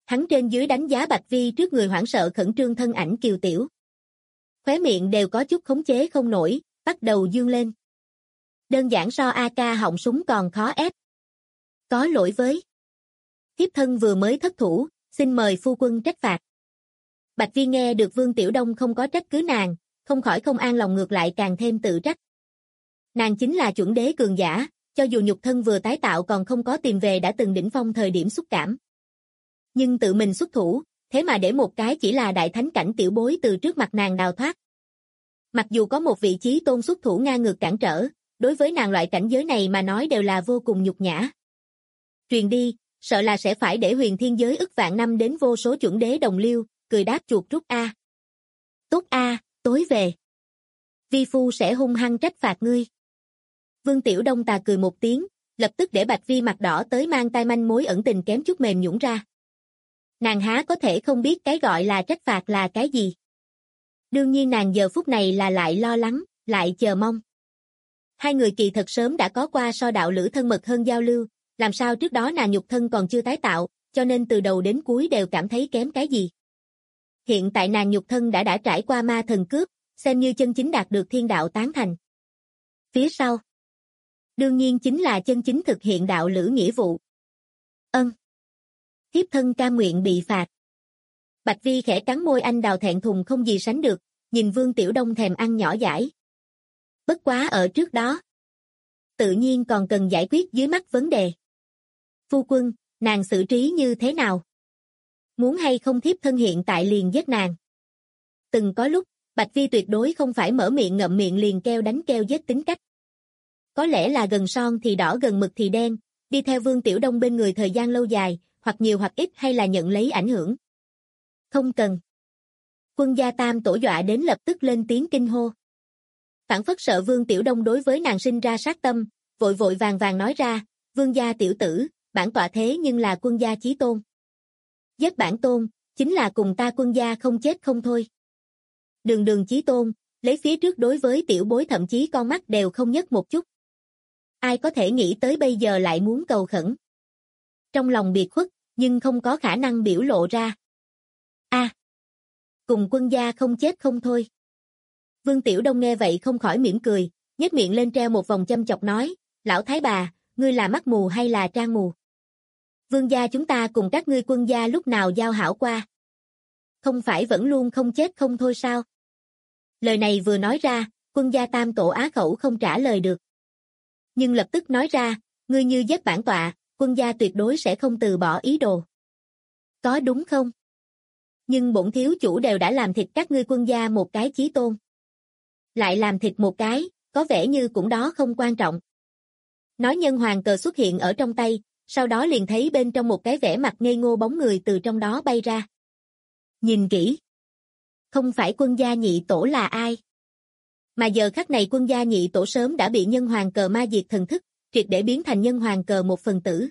Hắn trên dưới đánh giá Bạch Vi trước người hoảng sợ khẩn trương thân ảnh kiều tiểu. Khóe miệng đều có chút khống chế không nổi, bắt đầu dương lên. Đơn giản so AK họng súng còn khó ép. Có lỗi với. Thiếp thân vừa mới thất thủ, xin mời phu quân trách phạt. Bạch Vi nghe được Vương Tiểu Đông không có trách cứ nàng, không khỏi không an lòng ngược lại càng thêm tự trách. Nàng chính là chuẩn đế cường giả, cho dù nhục thân vừa tái tạo còn không có tìm về đã từng đỉnh phong thời điểm xúc cảm. Nhưng tự mình xuất thủ, thế mà để một cái chỉ là đại thánh cảnh tiểu bối từ trước mặt nàng đào thoát. Mặc dù có một vị chí tôn xuất thủ ngang ngược cản trở, đối với nàng loại cảnh giới này mà nói đều là vô cùng nhục nhã. Truyền đi, sợ là sẽ phải để huyền thiên giới ức vạn năm đến vô số chuẩn đế đồng liêu, cười đáp chuột rút a. Tốt a, tối về. Vi phu sẽ hung hăng trách phạt ngươi. Vương Tiểu Đông tà cười một tiếng, lập tức để Bạch Vi mặt đỏ tới mang tai manh mối ẩn tình kém chút mềm nhũn ra. Nàng há có thể không biết cái gọi là trách phạt là cái gì. Đương nhiên nàng giờ phút này là lại lo lắng, lại chờ mong. Hai người kỳ thật sớm đã có qua so đạo lữ thân mật hơn giao lưu, làm sao trước đó nàng nhục thân còn chưa tái tạo, cho nên từ đầu đến cuối đều cảm thấy kém cái gì. Hiện tại nàng nhục thân đã trải qua ma thần cướp, xem như chân chính đạt được thiên đạo tán thành. Phía sau, đương nhiên chính là chân chính thực hiện đạo lữ nghĩa vụ. Thiếp thân cam nguyện bị phạt. Bạch Vi khẽ cắn môi anh đào thẹn thùng không gì sánh được, nhìn Vương Tiểu Đông thèm ăn nhỏ dãi. Bất quá ở trước đó, tự nhiên còn cần giải quyết dưới mắt vấn đề. Phu quân, nàng xử trí như thế nào? Muốn hay không thiếp thân hiện tại liền giết nàng? Từng có lúc, Bạch Vi tuyệt đối không phải mở miệng ngậm miệng liền keo đánh keo giết tính cách. Có lẽ là gần son thì đỏ gần mực thì đen, đi theo Vương Tiểu Đông bên người thời gian lâu dài, hoặc nhiều hoặc ít hay là nhận lấy ảnh hưởng. Không cần. Quân gia tam tổ dọa đến lập tức lên tiếng kinh hô. Phản phất sợ Vương Tiểu Đông đối với nàng sinh ra sát tâm, vội vội vàng vàng nói ra, Vương gia tiểu tử, bản tọa thế nhưng là quân gia chí tôn. Giết bản tôn, chính là cùng ta quân gia không chết không thôi. Đường đường chí tôn, lấy phía trước đối với tiểu bối thậm chí con mắt đều không nhấc một chút. Ai có thể nghĩ tới bây giờ lại muốn cầu khẩn. Trong lòng biệt khuất, nhưng không có khả năng biểu lộ ra. Cùng quân gia không chết không thôi. Vương Tiểu Đông nghe vậy không khỏi mỉm cười, nhếch miệng lên treo một vòng châm chọc nói, lão thái bà, ngươi là mắt mù hay là trang mù? Vương gia chúng ta cùng các ngươi quân gia lúc nào giao hảo qua? Không phải vẫn luôn không chết không thôi sao? Lời này vừa nói ra, quân gia tam tổ á khẩu không trả lời được. Nhưng lập tức nói ra, ngươi như giết bản tọa, quân gia tuyệt đối sẽ không từ bỏ ý đồ. Có đúng không? Nhưng bổn thiếu chủ đều đã làm thịt các ngươi quân gia một cái chí tôn. Lại làm thịt một cái, có vẻ như cũng đó không quan trọng. Nói nhân hoàng cờ xuất hiện ở trong tay, sau đó liền thấy bên trong một cái vẻ mặt ngây ngô bóng người từ trong đó bay ra. Nhìn kỹ. Không phải quân gia nhị tổ là ai? Mà giờ khắc này quân gia nhị tổ sớm đã bị nhân hoàng cờ ma diệt thần thức, triệt để biến thành nhân hoàng cờ một phần tử.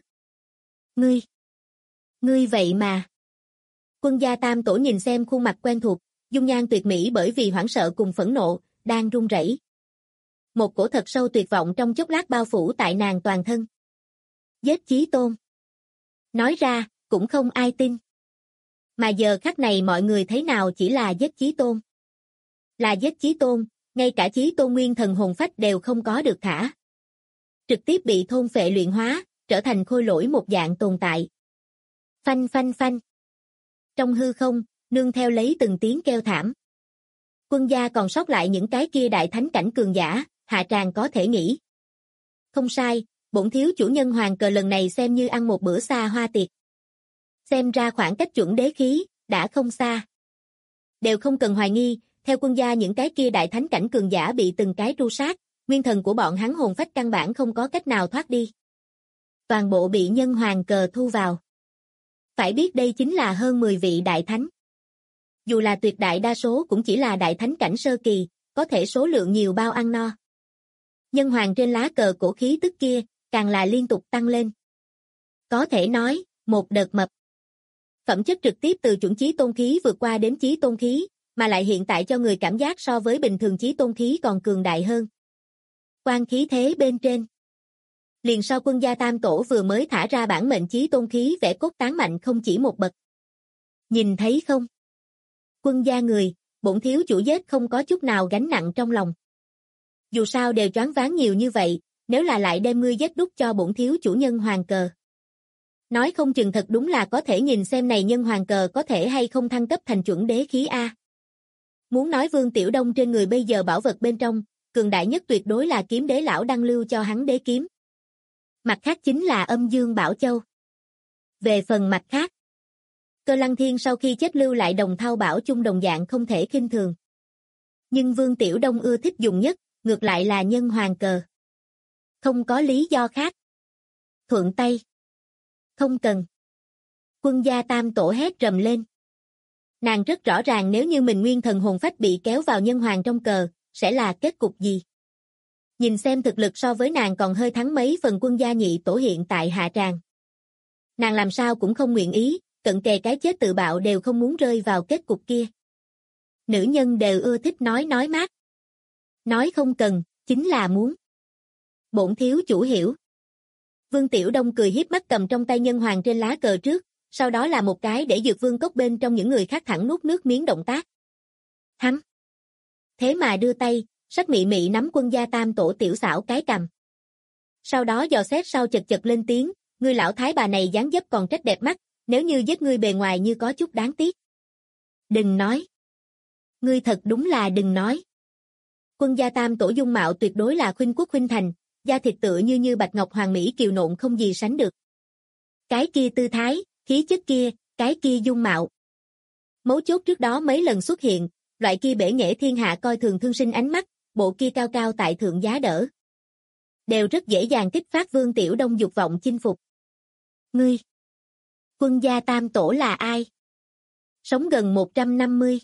Ngươi vậy mà. Quân gia tam tổ nhìn xem khuôn mặt quen thuộc, dung nhan tuyệt mỹ bởi vì hoảng sợ cùng phẫn nộ, đang run rẩy. Một cổ thật sâu tuyệt vọng trong chốc lát bao phủ tại nàng toàn thân. Giết chí tôn. Nói ra, cũng không ai tin. Mà giờ khắc này mọi người thấy nào chỉ là giết chí tôn. Là giết chí tôn, ngay cả chí tôn nguyên thần hồn phách đều không có được thả. Trực tiếp bị thôn phệ luyện hóa, trở thành khôi lỗi một dạng tồn tại. Phanh phanh phanh. Trong hư không, nương theo lấy từng tiếng kêu thảm. Quân gia còn sót lại những cái kia đại thánh cảnh cường giả, hạ tràng có thể nghĩ. Không sai, bổn thiếu chủ nhân hoàng cờ lần này xem như ăn một bữa xa hoa tiệc. Xem ra khoảng cách chuẩn đế khí, đã không xa. Đều không cần hoài nghi, theo quân gia những cái kia đại thánh cảnh cường giả bị từng cái tru sát, nguyên thần của bọn hắn hồn phách căn bản không có cách nào thoát đi. Toàn bộ bị nhân hoàng cờ thu vào. Phải biết đây chính là hơn 10 vị đại thánh. Dù là tuyệt đại đa số cũng chỉ là đại thánh cảnh sơ kỳ, có thể số lượng nhiều bao ăn no. Nhân hoàng trên lá cờ cổ khí tức kia, càng là liên tục tăng lên. Có thể nói, một đợt mập. Phẩm chất trực tiếp từ chuẩn chí tôn khí vượt qua đến chí tôn khí, mà lại hiện tại cho người cảm giác so với bình thường chí tôn khí còn cường đại hơn. Quan khí thế bên trên. Liền sau quân gia tam tổ vừa mới thả ra bản mệnh chí tôn khí vẽ cốt tán mạnh không chỉ một bậc. Nhìn thấy không? Quân gia người, bổn thiếu chủ giết không có chút nào gánh nặng trong lòng. Dù sao đều choáng váng nhiều như vậy, nếu là lại đem ngươi giết đút cho bổn thiếu chủ nhân hoàng cờ. Nói không chừng thật đúng là có thể nhìn xem này nhân hoàng cờ có thể hay không thăng cấp thành chuẩn đế khí A. Muốn nói Vương Tiểu Đông trên người bây giờ bảo vật bên trong, cường đại nhất tuyệt đối là kiếm đế lão đăng lưu cho hắn đế kiếm. Mặt khác chính là âm dương bảo châu. Về phần mặt khác, Cơ Lăng Thiên sau khi chết lưu lại đồng thao bảo chung đồng dạng không thể khinh thường. Nhưng Vương Tiểu Đông ưa thích dùng nhất, ngược lại là nhân hoàng cờ. Không có lý do khác. Thuận tay. Không cần. Quân gia tam tổ hét rầm lên. Nàng rất rõ ràng nếu như mình nguyên thần hồn phách bị kéo vào nhân hoàng trong cờ, sẽ là kết cục gì. Nhìn xem thực lực so với nàng còn hơi thắng mấy phần quân gia nhị tổ hiện tại hạ tràng. Nàng làm sao cũng không nguyện ý, cận kề cái chết tự bạo đều không muốn rơi vào kết cục kia. Nữ nhân đều ưa thích nói mát. Nói không cần, chính là muốn. Bổn thiếu chủ hiểu. Vương Tiểu Đông cười hiếp mắt cầm trong tay nhân hoàng trên lá cờ trước, sau đó là một cái để Dược Vương cốc bên trong những người khác thẳng nuốt nước miếng động tác. Hắn. Thế mà đưa tay, sắc mị mị nắm quân gia tam tổ tiểu xảo cái cầm. Sau đó dò xét sau chật chật lên tiếng, ngươi lão thái bà này dáng dấp còn trách đẹp mắt, nếu như giết ngươi bề ngoài như có chút đáng tiếc. Đừng nói. Ngươi thật đúng là đừng nói. Quân gia tam tổ dung mạo tuyệt đối là khuynh quốc khuynh thành, da thịt tựa như bạch ngọc hoàng mỹ kiều nộn không gì sánh được. Cái kia tư thái, khí chất kia, cái kia dung mạo. Mấu chốt trước đó mấy lần xuất hiện, loại kia bể nghệ thiên hạ coi thường thương sinh ánh mắt, bộ kia cao cao tại thượng giá đỡ. Đều rất dễ dàng kích phát Vương Tiểu Đông dục vọng chinh phục. Ngươi. Quân gia tam tổ là ai? Sống gần 150.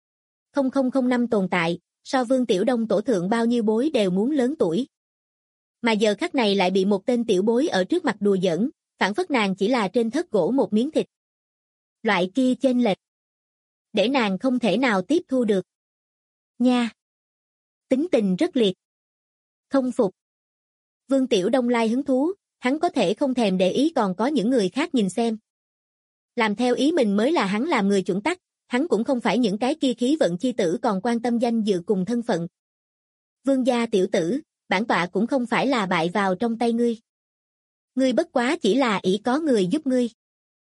0005 tồn tại, so Vương Tiểu Đông tổ thượng bao nhiêu bối đều muốn lớn tuổi. Mà giờ khắc này lại bị một tên tiểu bối ở trước mặt đùa giỡn, phản phất nàng chỉ là trên thớt gỗ một miếng thịt. Loại kia chênh lệch. Để nàng không thể nào tiếp thu được. Nha. Tính tình rất liệt. Không phục. Vương Tiểu Đông lai hứng thú, hắn có thể không thèm để ý còn có những người khác nhìn xem. Làm theo ý mình mới là hắn làm người chuẩn tắc, hắn cũng không phải những cái kia khí vận chi tử còn quan tâm danh dự cùng thân phận. Vương gia tiểu tử, bản tọa cũng không phải là bại vào trong tay ngươi. Ngươi bất quá chỉ là ỷ có người giúp ngươi.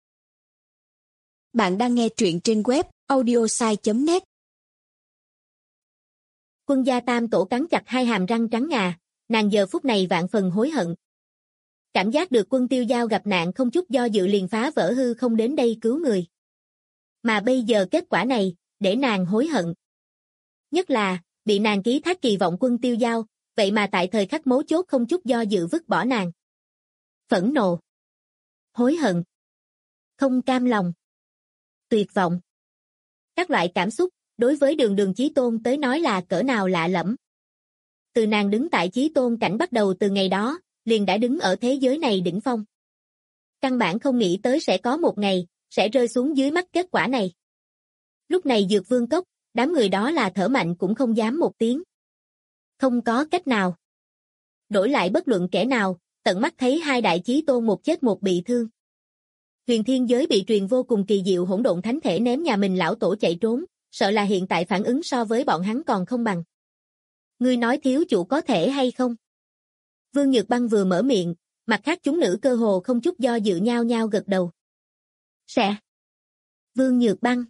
Bạn đang nghe truyện trên web audiosai.net. Quân gia tam tổ cắn chặt hai hàm răng trắng ngà, nàng giờ phút này vạn phần hối hận. Cảm giác được Quân Tiêu Giao gặp nạn không chút do dự liền phá vỡ hư không đến đây cứu người. Mà bây giờ kết quả này, để nàng hối hận. Nhất là, bị nàng ký thác kỳ vọng Quân Tiêu Giao, vậy mà tại thời khắc mấu chốt không chút do dự vứt bỏ nàng. Phẫn nộ. Hối hận. Không cam lòng. Tuyệt vọng. Các loại cảm xúc, đối với Đường Chí Tôn tới nói là cỡ nào lạ lẫm. Từ nàng đứng tại Chí Tôn cảnh bắt đầu từ ngày đó, liền đã đứng ở thế giới này đỉnh phong. Căn bản không nghĩ tới sẽ có một ngày, sẽ rơi xuống dưới mắt kết quả này. Lúc này Dược Vương cốc, đám người đó là thở mạnh cũng không dám một tiếng. Không có cách nào. Đổi lại bất luận kẻ nào, tận mắt thấy hai đại chí tôn một chết một bị thương. Huyền thiên giới bị truyền vô cùng kỳ diệu hỗn độn thánh thể ném nhà mình lão tổ chạy trốn, sợ là hiện tại phản ứng so với bọn hắn còn không bằng. Ngươi nói thiếu chủ có thể hay không? Vương Nhược Băng vừa mở miệng, mặt khác chúng nữ cơ hồ không chút do dự nhao nhao gật đầu. Sẽ. Vương Nhược Băng.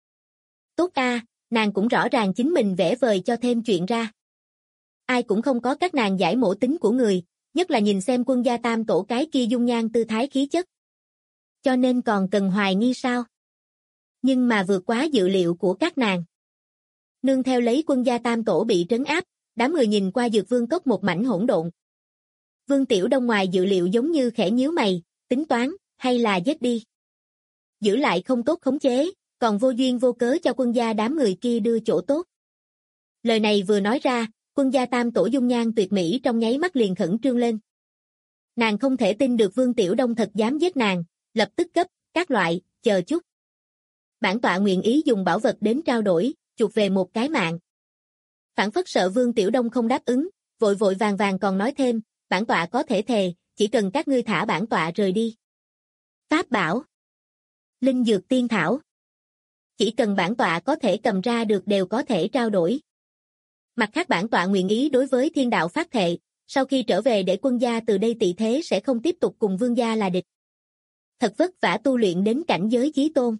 Tốt a, nàng cũng rõ ràng chính mình vẽ vời cho thêm chuyện ra. Ai cũng không có các nàng giải mổ tính của người, nhất là nhìn xem Quân gia tam tổ cái kia dung nhan tư thái khí chất. Cho nên còn cần hoài nghi sao? Nhưng mà vượt quá dự liệu của các nàng. Nương theo lấy Quân gia tam tổ bị trấn áp, đám người nhìn qua Dược Vương cốc một mảnh hỗn độn. Vương Tiểu Đông ngoài dự liệu giống như khẽ nhíu mày, tính toán, hay là giết đi. Giữ lại không tốt khống chế, còn vô duyên vô cớ cho quân gia đám người kia đưa chỗ tốt. Lời này vừa nói ra, Quân gia tam tổ dung nhan tuyệt mỹ trong nháy mắt liền khẩn trương lên. Nàng không thể tin được Vương Tiểu Đông thật dám giết nàng, lập tức cấp, các loại, chờ chút. Bản tọa nguyện ý dùng bảo vật đến trao đổi, chuộc về một cái mạng. Phản phất sợ Vương Tiểu Đông không đáp ứng, vội vội vàng vàng còn nói thêm, bản tọa có thể thề, chỉ cần các ngươi thả bản tọa rời đi. Pháp bảo. Linh dược tiên thảo. Chỉ cần bản tọa có thể cầm ra được đều có thể trao đổi. Mặt khác bản tọa nguyện ý đối với thiên đạo phát thệ, sau khi trở về để quân gia từ đây tị thế sẽ không tiếp tục cùng vương gia là địch. Thật vất vả tu luyện đến cảnh giới chí tôn.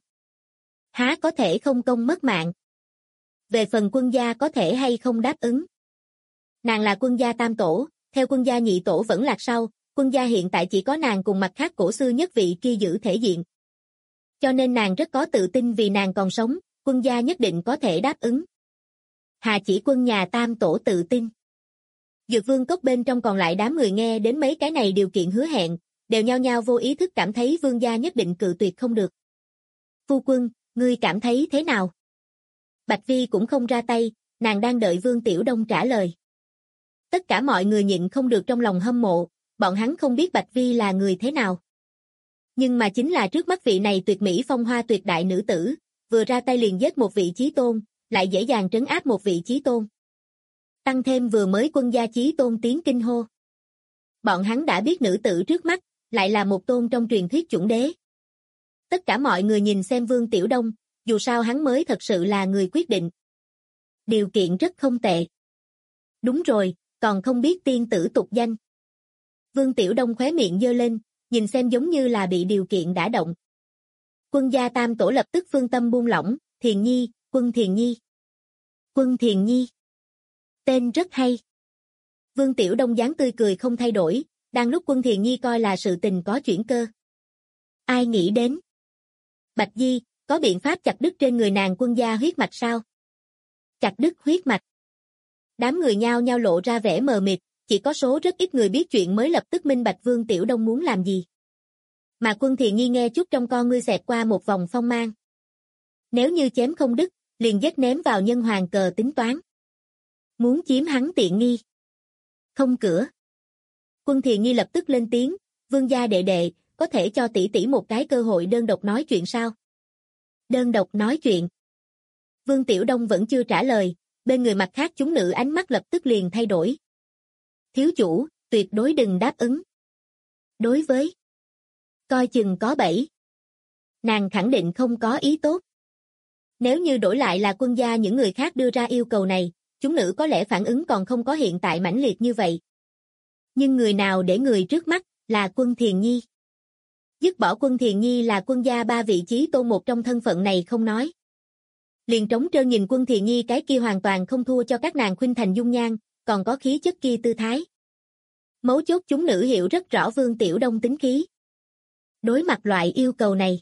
Há có thể không công mất mạng. Về phần quân gia có thể hay không đáp ứng. Nàng là quân gia tam tổ, theo quân gia nhị tổ vẫn lạc sau, quân gia hiện tại chỉ có nàng cùng mặt khác cổ xưa nhất vị kia giữ thể diện. Cho nên nàng rất có tự tin vì nàng còn sống, quân gia nhất định có thể đáp ứng. Hà chỉ quân nhà tam tổ tự tin. Dược vương cốc bên trong còn lại đám người nghe đến mấy cái này điều kiện hứa hẹn, đều nhao nhao vô ý thức cảm thấy vương gia nhất định cự tuyệt không được. Phu quân, ngươi cảm thấy thế nào? Bạch Vi cũng không ra tay, nàng đang đợi Vương Tiểu Đông trả lời. Tất cả mọi người nhịn không được trong lòng hâm mộ, bọn hắn không biết Bạch Vi là người thế nào. Nhưng mà chính là trước mắt vị này tuyệt mỹ phong hoa tuyệt đại nữ tử, vừa ra tay liền giết một vị chí tôn, lại dễ dàng trấn áp một vị chí tôn. Tăng thêm vừa mới quân gia chí tôn tiếng kinh hô. Bọn hắn đã biết nữ tử trước mắt, lại là một tôn trong truyền thuyết chuẩn đế. Tất cả mọi người nhìn xem Vương Tiểu Đông, dù sao hắn mới thật sự là người quyết định. Điều kiện rất không tệ. Đúng rồi, còn không biết tiên tử tục danh. Vương Tiểu Đông khóe miệng giơ lên, nhìn xem giống như là bị điều kiện đả động. Quân gia tam tổ lập tức phương tâm buông lỏng, Thiền Nhi, Quân Thiền Nhi. Quân Thiền Nhi. Tên rất hay. Vương Tiểu Đông dáng tươi cười không thay đổi, đang lúc Quân Thiền Nhi coi là sự tình có chuyển cơ. Ai nghĩ đến? Bạch Di, có biện pháp chặt đứt trên người nàng quân gia huyết mạch sao? Chặt đứt huyết mạch. Đám người nhao nhao lộ ra vẻ mờ mịt, chỉ có số rất ít người biết chuyện mới lập tức minh bạch Vương Tiểu Đông muốn làm gì. Mà Quân Thiền Nhi nghe chút trong con ngươi xẹt qua một vòng phong mang. Nếu như chém không đứt, liền giết ném vào nhân hoàng cờ tính toán. Muốn chiếm hắn tiện nghi. Không cửa. Quân Thiền Nhi lập tức lên tiếng, Vương gia đệ đệ, có thể cho tỷ tỷ một cái cơ hội đơn độc nói chuyện sao? Đơn độc nói chuyện. Vương Tiểu Đông vẫn chưa trả lời, bên người mặt khác chúng nữ ánh mắt lập tức liền thay đổi. Thiếu chủ, tuyệt đối đừng đáp ứng. Đối với coi chừng có bẫy. Nàng khẳng định không có ý tốt. Nếu như đổi lại là quân gia những người khác đưa ra yêu cầu này, chúng nữ có lẽ phản ứng còn không có hiện tại mãnh liệt như vậy. Nhưng người nào để người trước mắt là Quân Thiền Nhi. Dứt bỏ Quân Thiền Nhi là quân gia ba vị chí tôn một trong thân phận này không nói. Liền trống trơn nhìn Quân Thiền Nhi cái kia hoàn toàn không thua cho các nàng khuynh thành dung nhan, còn có khí chất kia tư thái. Mấu chốt chúng nữ hiểu rất rõ Vương Tiểu Đông tính khí. Đối mặt loại yêu cầu này,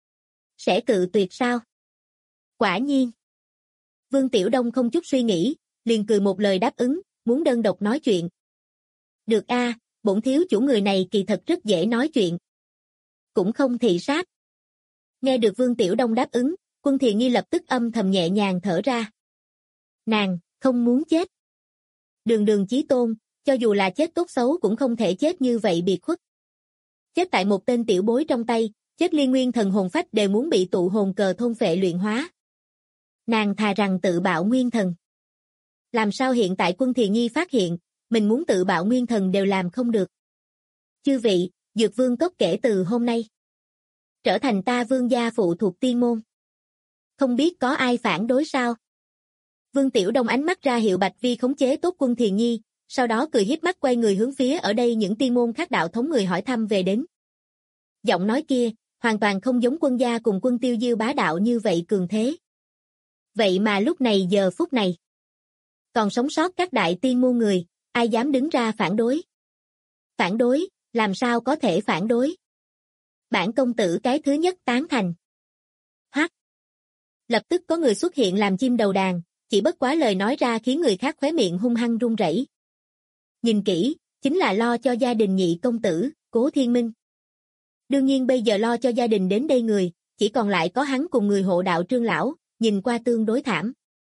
sẽ cự tuyệt sao? Quả nhiên. Vương Tiểu Đông không chút suy nghĩ, liền cười một lời đáp ứng, muốn đơn độc nói chuyện. Được a, bổn thiếu chủ người này kỳ thật rất dễ nói chuyện. Cũng không thị sát. Nghe được Vương Tiểu Đông đáp ứng, Quân Thiền Nhi lập tức âm thầm nhẹ nhàng thở ra. Nàng, không muốn chết. Đường đường chí tôn, cho dù là chết tốt xấu cũng không thể chết như vậy biệt khuất. Chết tại một tên tiểu bối trong tay, chết liên nguyên thần hồn phách đều muốn bị tụ hồn cờ thôn phệ luyện hóa. Nàng thà rằng tự bạo nguyên thần. Làm sao hiện tại Quân Thiền Nhi phát hiện, mình muốn tự bạo nguyên thần đều làm không được. Chư vị, Dược Vương Cốc kể từ hôm nay trở thành ta Vương gia phụ thuộc tiên môn. Không biết có ai phản đối sao? Vương Tiểu Đông ánh mắt ra hiệu Bạch Vi khống chế tốt Quân Thiền Nhi, sau đó cười hiếp mắt quay người hướng phía ở đây những tiên môn khác đạo thống người hỏi thăm về đến. Giọng nói kia, hoàn toàn không giống quân gia cùng Quân Tiêu Diêu bá đạo như vậy cường thế. Vậy mà lúc này giờ phút này, còn sống sót các đại tiên môn người, ai dám đứng ra phản đối? Phản đối, làm sao có thể phản đối? Bản công tử cái thứ nhất tán thành. Hắc. Lập tức có người xuất hiện làm chim đầu đàn, chỉ bất quá lời nói ra khiến người khác khóe miệng hung hăng run rẩy. Nhìn kỹ, chính là lo cho gia đình nhị công tử, Cố Thiên Minh. Đương nhiên bây giờ lo cho gia đình đến đây người, chỉ còn lại có hắn cùng người hộ đạo Trương lão, nhìn qua tương đối thảm.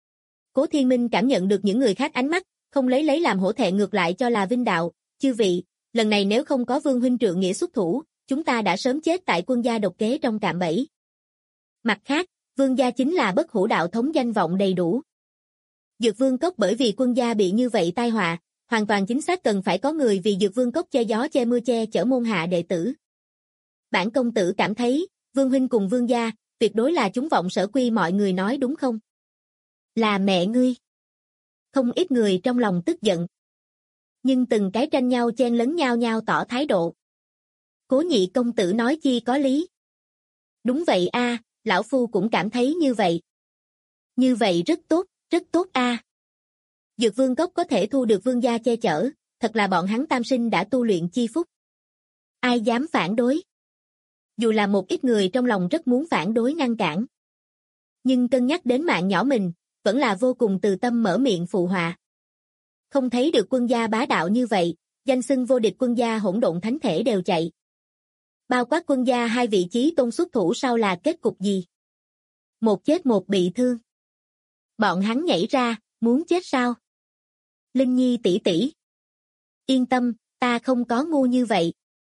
Cố Thiên Minh cảm nhận được những người khác ánh mắt, không lấy làm hổ thẹn ngược lại cho là vinh đạo, chư vị, lần này nếu không có Vương huynh trượng nghĩa xuất thủ, chúng ta đã sớm chết tại quân gia độc kế trong cạm bẫy. Mặt khác, Vương gia chính là bất hủ đạo thống danh vọng đầy đủ. Dược Vương Cốc bởi vì quân gia bị như vậy tai họa, hoàn toàn chính xác cần phải có người vì Dược Vương Cốc che gió che mưa che chở môn hạ đệ tử. Bản công tử cảm thấy, Vương huynh cùng Vương gia, tuyệt đối là chúng vọng sở quy mọi người nói đúng không? Là mẹ ngươi. Không ít người trong lòng tức giận. Nhưng từng cái tranh nhau chen lấn nhau nhau tỏ thái độ. Cố Nhị công tử nói chi có lý. Đúng vậy a, lão phu cũng cảm thấy như vậy. Như vậy rất tốt a. Dược Vương Cốc có thể thu được vương gia che chở, thật là bọn hắn tam sinh đã tu luyện chi phúc. Ai dám phản đối? Dù là một ít người trong lòng rất muốn phản đối ngăn cản. Nhưng cân nhắc đến mạng nhỏ mình, vẫn là vô cùng từ tâm mở miệng phụ họa. Không thấy được quân gia bá đạo như vậy, danh xưng vô địch quân gia hỗn độn thánh thể đều chạy. Bao quát quân gia hai vị chí tôn xuất thủ sau là kết cục gì? Một chết một bị thương. Bọn hắn nhảy ra, muốn chết sao? Linh Nhi tỷ tỷ. Yên tâm, ta không có ngu như vậy.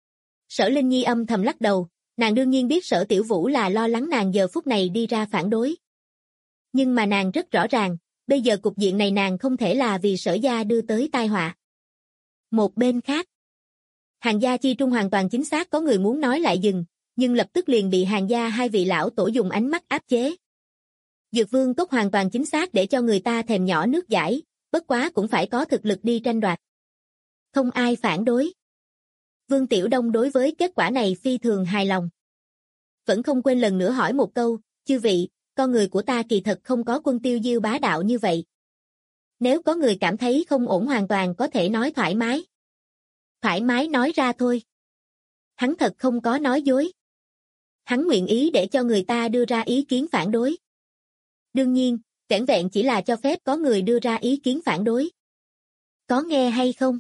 Sở Linh Nhi âm thầm lắc đầu, nàng đương nhiên biết Sở Tiểu Vũ là lo lắng nàng giờ phút này đi ra phản đối. Nhưng mà nàng rất rõ ràng, bây giờ cục diện này nàng không thể là vì Sở gia đưa tới tai họa. Một bên khác, Hàng gia chi trung hoàn toàn chính xác có người muốn nói lại dừng, nhưng lập tức liền bị Hàng gia hai vị lão tổ dùng ánh mắt áp chế. Dược Vương Cốc hoàn toàn chính xác để cho người ta thèm nhỏ nước dãi, bất quá cũng phải có thực lực đi tranh đoạt. Không ai phản đối. Vương Tiểu Đông đối với kết quả này phi thường hài lòng. Vẫn không quên lần nữa hỏi một câu, chư vị, con người của ta kỳ thật không có Quân Tiêu Diêu bá đạo như vậy. Nếu có người cảm thấy không ổn hoàn toàn có thể nói thoải mái. Thoải mái nói ra thôi. Hắn thật không có nói dối. Hắn nguyện ý để cho người ta đưa ra ý kiến phản đối. Đương nhiên, vẻn vẹn chỉ là cho phép có người đưa ra ý kiến phản đối. Có nghe hay không?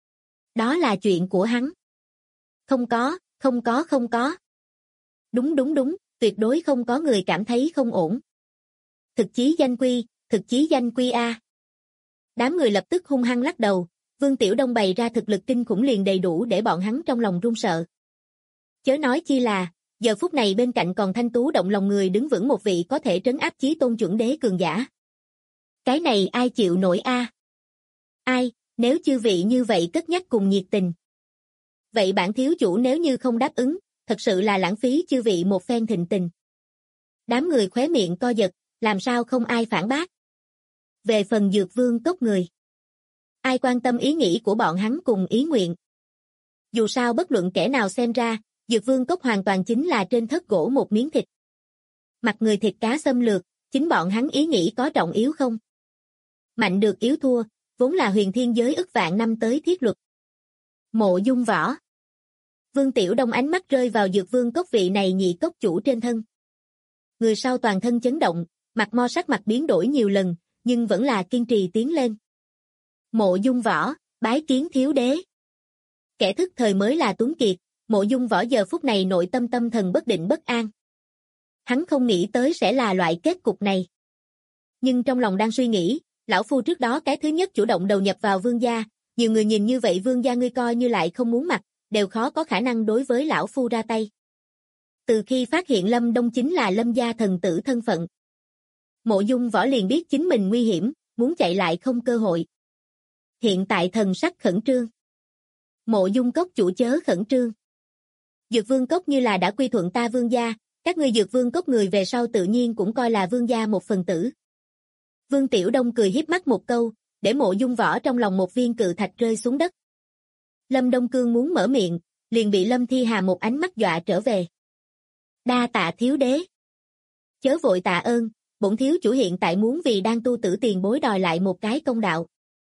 Đó là chuyện của hắn. Không có. Đúng, tuyệt đối không có người cảm thấy không ổn. Thực chí danh quy a. Đám người lập tức hung hăng lắc đầu, Vương Tiểu Đông bày ra thực lực kinh khủng liền đầy đủ để bọn hắn trong lòng run sợ. Chớ nói chi là, giờ phút này bên cạnh còn thanh tú động lòng người đứng vững một vị có thể trấn áp chí tôn chuẩn đế cường giả. Cái này ai chịu nổi a? Ai, nếu chư vị như vậy cất nhắc cùng nhiệt tình. Vậy bản thiếu chủ nếu như không đáp ứng, thật sự là lãng phí chư vị một phen thịnh tình. Đám người khóe miệng co giật, làm sao không ai phản bác. Về phần Dược Vương Cốc người, ai quan tâm ý nghĩ của bọn hắn cùng ý nguyện. Dù sao bất luận kẻ nào xem ra, Dược Vương Cốc hoàn toàn chính là trên thớt gỗ một miếng thịt. Mặt người thịt cá xâm lược, chính bọn hắn ý nghĩ có trọng yếu không? Mạnh được yếu thua, vốn là huyền thiên giới ức vạn năm tới thiết luật. Mộ Dung Võ. Vương Tiểu Đông ánh mắt rơi vào Dược Vương Cốc vị này nhị cốc chủ trên thân. Người sau toàn thân chấn động, mặt mo sắc mặt biến đổi nhiều lần, nhưng vẫn là kiên trì tiến lên. Mộ Dung Võ, bái kiến thiếu đế. Kẻ thức thời mới là tuấn kiệt, Mộ Dung Võ giờ phút này nội tâm tâm thần bất định bất an. Hắn không nghĩ tới sẽ là loại kết cục này. Nhưng trong lòng đang suy nghĩ, lão phu trước đó cái thứ nhất chủ động đầu nhập vào vương gia, nhiều người nhìn như vậy vương gia ngươi coi như lại không muốn mặt, đều khó có khả năng đối với lão phu ra tay. Từ khi phát hiện Lâm Đông chính là Lâm gia thần tử thân phận, Mộ Dung Võ liền biết chính mình nguy hiểm, muốn chạy lại không cơ hội. Hiện tại thần sắc khẩn trương. Mộ Dung Cốc chủ chớ khẩn trương. Dược Vương Cốc như là đã quy thuận ta vương gia, các ngươi Dược Vương Cốc người về sau tự nhiên cũng coi là vương gia một phần tử. Vương Tiểu Đông cười hiếp mắt một câu, để Mộ Dung Võ trong lòng một viên cự thạch rơi xuống đất. Lâm Đông Cương muốn mở miệng, liền bị Lâm Thi Hà một ánh mắt dọa trở về. Đa tạ thiếu đế. Chớ vội tạ ơn, bổn thiếu chủ hiện tại muốn vì đang tu tử tiền bối đòi lại một cái công đạo.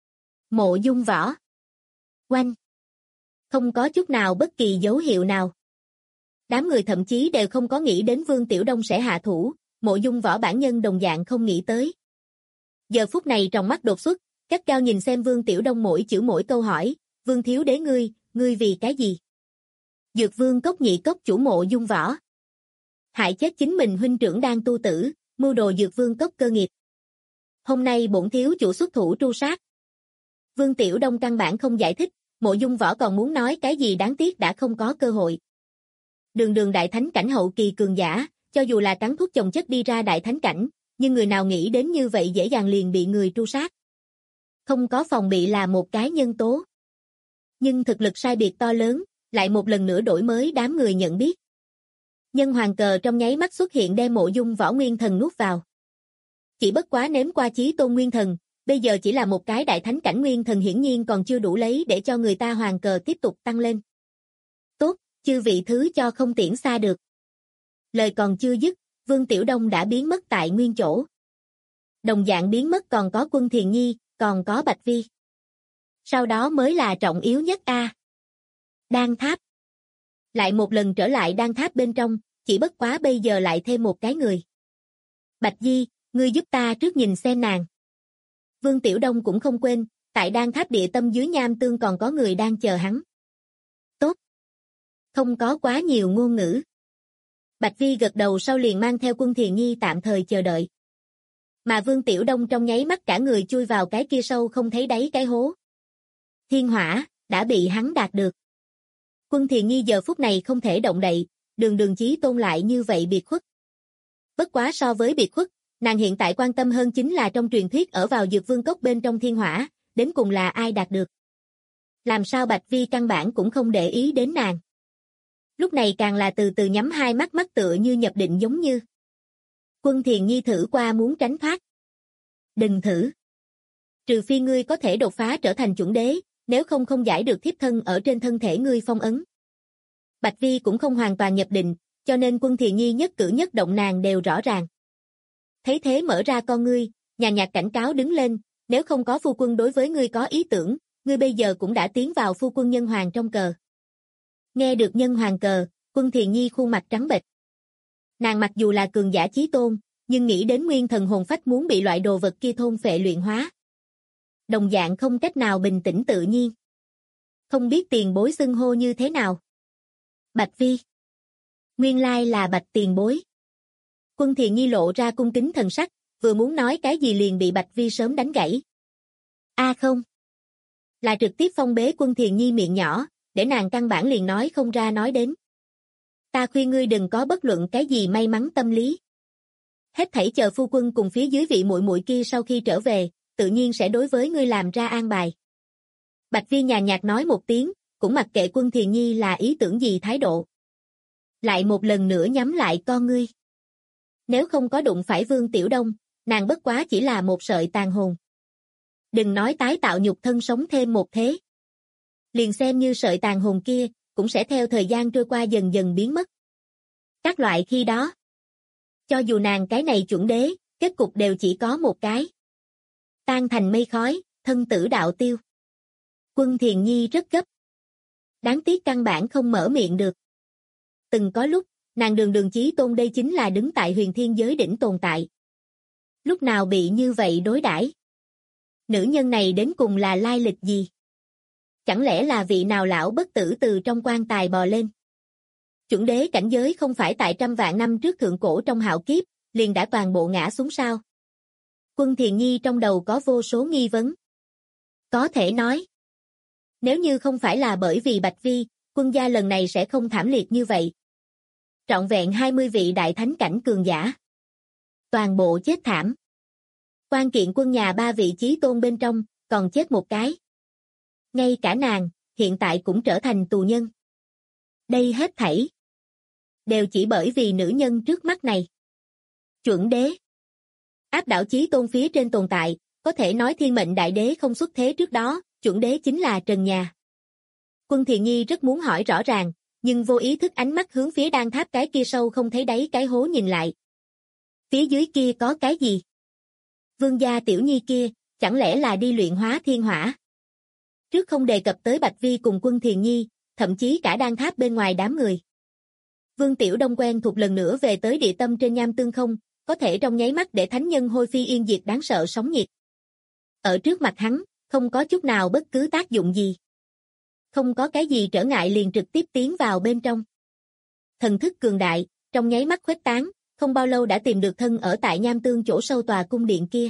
Mộ Dung Võ. Oanh. Không có chút nào bất kỳ dấu hiệu nào. Đám người thậm chí đều không có nghĩ đến Vương Tiểu Đông sẽ hạ thủ, Mộ Dung Võ bản nhân đồng dạng không nghĩ tới. Giờ phút này trong mắt đột xuất, gắt gao nhìn xem Vương Tiểu Đông mỗi chữ mỗi câu hỏi, Vương thiếu đế ngươi vì cái gì? Dược Vương Cốc nhị cốc chủ Mộ Dung Võ. Hại chết chính mình huynh trưởng đang tu tử, mưu đồ Dược Vương Cốc cơ nghiệp. Hôm nay bổn thiếu chủ xuất thủ tru sát. Vương Tiểu Đông căn bản không giải thích, Mộ Dung Võ còn muốn nói cái gì đáng tiếc đã không có cơ hội. Đường đại thánh cảnh hậu kỳ cường giả, cho dù là cắn thuốc chồng chất đi ra đại thánh cảnh, nhưng người nào nghĩ đến như vậy dễ dàng liền bị người tru sát. Không có phòng bị là một cái nhân tố. Nhưng thực lực sai biệt to lớn, lại một lần nữa đổi mới đám người nhận biết. Nhân hoàng cờ trong nháy mắt xuất hiện đem Mộ Dung Võ Nguyên Thần nuốt vào. Chỉ bất quá nếm qua Chí Tôn Nguyên Thần, bây giờ chỉ là một cái đại thánh cảnh Nguyên Thần hiển nhiên còn chưa đủ lấy để cho người ta hoàng cờ tiếp tục tăng lên. Tốt, chư vị thứ cho không tiễn xa được. Lời còn chưa dứt, Vương Tiểu Đông đã biến mất tại nguyên chỗ. Đồng dạng biến mất còn có Quân Thiền Nhi, còn có Bạch Vi. Sau đó mới là trọng yếu nhất a. Đan tháp. Lại một lần trở lại đan tháp bên trong, chỉ bất quá bây giờ lại thêm một cái người. Bạch Di, ngươi giúp ta trước nhìn xem nàng. Vương Tiểu Đông cũng không quên, tại đan tháp địa tâm dưới nham tương còn có người đang chờ hắn. Tốt. Không có quá nhiều ngôn ngữ. Bạch Vi gật đầu sau liền mang theo Quân Thiền Nhi tạm thời chờ đợi. Mà Vương Tiểu Đông trong nháy mắt cả người chui vào cái kia sâu không thấy đáy cái hố. Thiên hỏa, đã bị hắn đạt được. Quân Thiền Nhi giờ phút này không thể động đậy, đường Chí Tôn lại như vậy biệt khuất. Bất quá so với biệt khuất, nàng hiện tại quan tâm hơn chính là trong truyền thuyết ở vào Dược Vương Cốc bên trong thiên hỏa, đến cùng là ai đạt được. Làm sao Bạch Vi căn bản cũng không để ý đến nàng. Lúc này càng là từ từ nhắm hai mắt tựa như nhập định giống như. Quân Thiền Nhi thử qua muốn tránh thoát. Đừng thử. Trừ phi ngươi có thể đột phá trở thành chuẩn đế, nếu không không giải được thiếp thân ở trên thân thể ngươi phong ấn. Bạch Vi cũng không hoàn toàn nhập định, cho nên Quân Thiền Nhi nhất cử nhất động nàng đều rõ ràng. Thấy thế mở ra con ngươi, nhàn nhạt cảnh cáo đứng lên, nếu không có phu quân đối với ngươi có ý tưởng, ngươi bây giờ cũng đã tiến vào phu quân nhân hoàng trong cờ. Nghe được nhân hoàng cờ, Quân Thiền Nhi khuôn mặt trắng bệch. Nàng mặc dù là cường giả chí tôn, nhưng nghĩ đến nguyên thần hồn phách muốn bị loại đồ vật kia thôn phệ luyện hóa. Đồng dạng không cách nào bình tĩnh tự nhiên. Không biết tiền bối xưng hô như thế nào. Bạch Vi. Nguyên lai là Bạch tiền bối. Quân Thiền Nhi lộ ra cung kính thần sắc, vừa muốn nói cái gì liền bị Bạch Vi sớm đánh gãy. Không. Là trực tiếp phong bế Quân Thiền Nhi miệng nhỏ, để nàng căn bản liền nói không ra nói đến. Ta khuyên ngươi đừng có bất luận cái gì may mắn tâm lý. Hết thảy chờ phu quân cùng phía dưới vị muội muội kia sau khi trở về, tự nhiên sẽ đối với ngươi làm ra an bài. Bạch Vi nhàn nhạt nói một tiếng, cũng mặc kệ Quân Thiền Nhi là ý tưởng gì thái độ. Lại một lần nữa nhắm lại con ngươi. Nếu không có đụng phải Vương Tiểu Đông, nàng bất quá chỉ là một sợi tàn hồn. Đừng nói tái tạo nhục thân sống thêm một thế. Liền xem như sợi tàn hồn kia, cũng sẽ theo thời gian trôi qua dần dần biến mất. Các loại khi đó. Cho dù nàng cái này chuẩn đế, kết cục đều chỉ có một cái. Tan thành mây khói, thân tử đạo tiêu. Quân Thiền Nhi rất gấp. Đáng tiếc căn bản không mở miệng được. Từng có lúc, nàng đường Chí Tôn đây chính là đứng tại huyền thiên giới đỉnh tồn tại. Lúc nào bị như vậy đối đãi? Nữ nhân này đến cùng là lai lịch gì? Chẳng lẽ là vị nào lão bất tử từ trong quan tài bò lên? Chuẩn đế cảnh giới không phải tại trăm vạn năm trước thượng cổ trong hạo kiếp, liền đã toàn bộ ngã xuống sao? Quân Thiền Nhi trong đầu có vô số nghi vấn. Có thể nói, nếu như không phải là bởi vì Bạch Vi, quân gia lần này sẽ không thảm liệt như vậy. Trọn vẹn 20 vị đại thánh cảnh cường giả. Toàn bộ chết thảm. Quan kiện quân nhà 3 vị chí tôn bên trong, còn chết một cái. Ngay cả nàng, hiện tại cũng trở thành tù nhân. Đây hết thảy. Đều chỉ bởi vì nữ nhân trước mắt này. Chuẩn đế. Áp đảo chí tôn phía trên tồn tại, có thể nói thiên mệnh đại đế không xuất thế trước đó, chuẩn đế chính là Trần Nhà. Quân Thiền Nhi rất muốn hỏi rõ ràng, nhưng vô ý thức ánh mắt hướng phía đan tháp cái kia sâu không thấy đáy cái hố nhìn lại. Phía dưới kia có cái gì? Vương gia tiểu nhi kia, chẳng lẽ là đi luyện hóa thiên hỏa? Trước không đề cập tới Bạch Vi cùng Quân Thiền Nhi, thậm chí cả đan tháp bên ngoài đám người. Vương Tiểu Đông quen thuộc lần nữa về tới địa tâm trên nham tương không, có thể trong nháy mắt để thánh nhân hôi phi yên diệt đáng sợ sóng nhiệt. Ở trước mặt hắn, không có chút nào bất cứ tác dụng gì. Không có cái gì trở ngại liền trực tiếp tiến vào bên trong. Thần thức cường đại, trong nháy mắt khuếch tán, không bao lâu đã tìm được thân ở tại nham tương chỗ sâu tòa cung điện kia.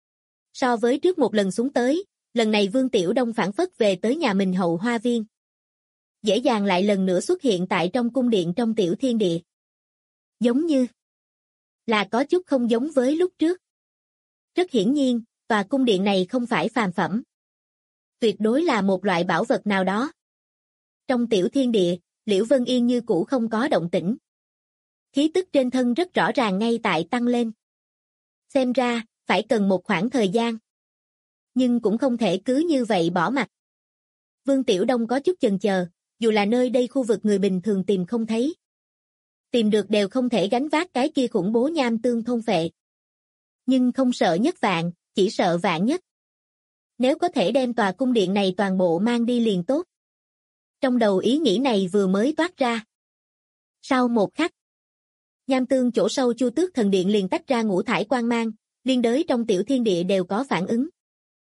So với trước một lần xuống tới, lần này Vương Tiểu Đông phản phất về tới nhà mình hậu hoa viên. Dễ dàng lại lần nữa xuất hiện tại trong cung điện trong tiểu thiên địa. Giống như là có chút không giống với lúc trước. Rất hiển nhiên, tòa cung điện này không phải phàm phẩm. Tuyệt đối là một loại bảo vật nào đó. Trong tiểu thiên địa, Liễu Vân Yên như cũ không có động tĩnh. Khí tức trên thân rất rõ ràng ngay tại tăng lên. Xem ra, phải cần một khoảng thời gian. Nhưng cũng không thể cứ như vậy bỏ mặc. Vương Tiểu Đông có chút chần chờ, dù là nơi đây khu vực người bình thường tìm không thấy. Tìm được đều không thể gánh vác cái kia khủng bố nham tương thôn phệ. Nhưng không sợ nhất vạn, chỉ sợ vạn nhất. Nếu có thể đem tòa cung điện này toàn bộ mang đi liền tốt. Trong đầu ý nghĩ này vừa mới toát ra. Sau một khắc, nham tương chỗ sâu Chu Tước Thần Điện liền tách ra ngũ thải quang mang, liên đới trong tiểu thiên địa đều có phản ứng.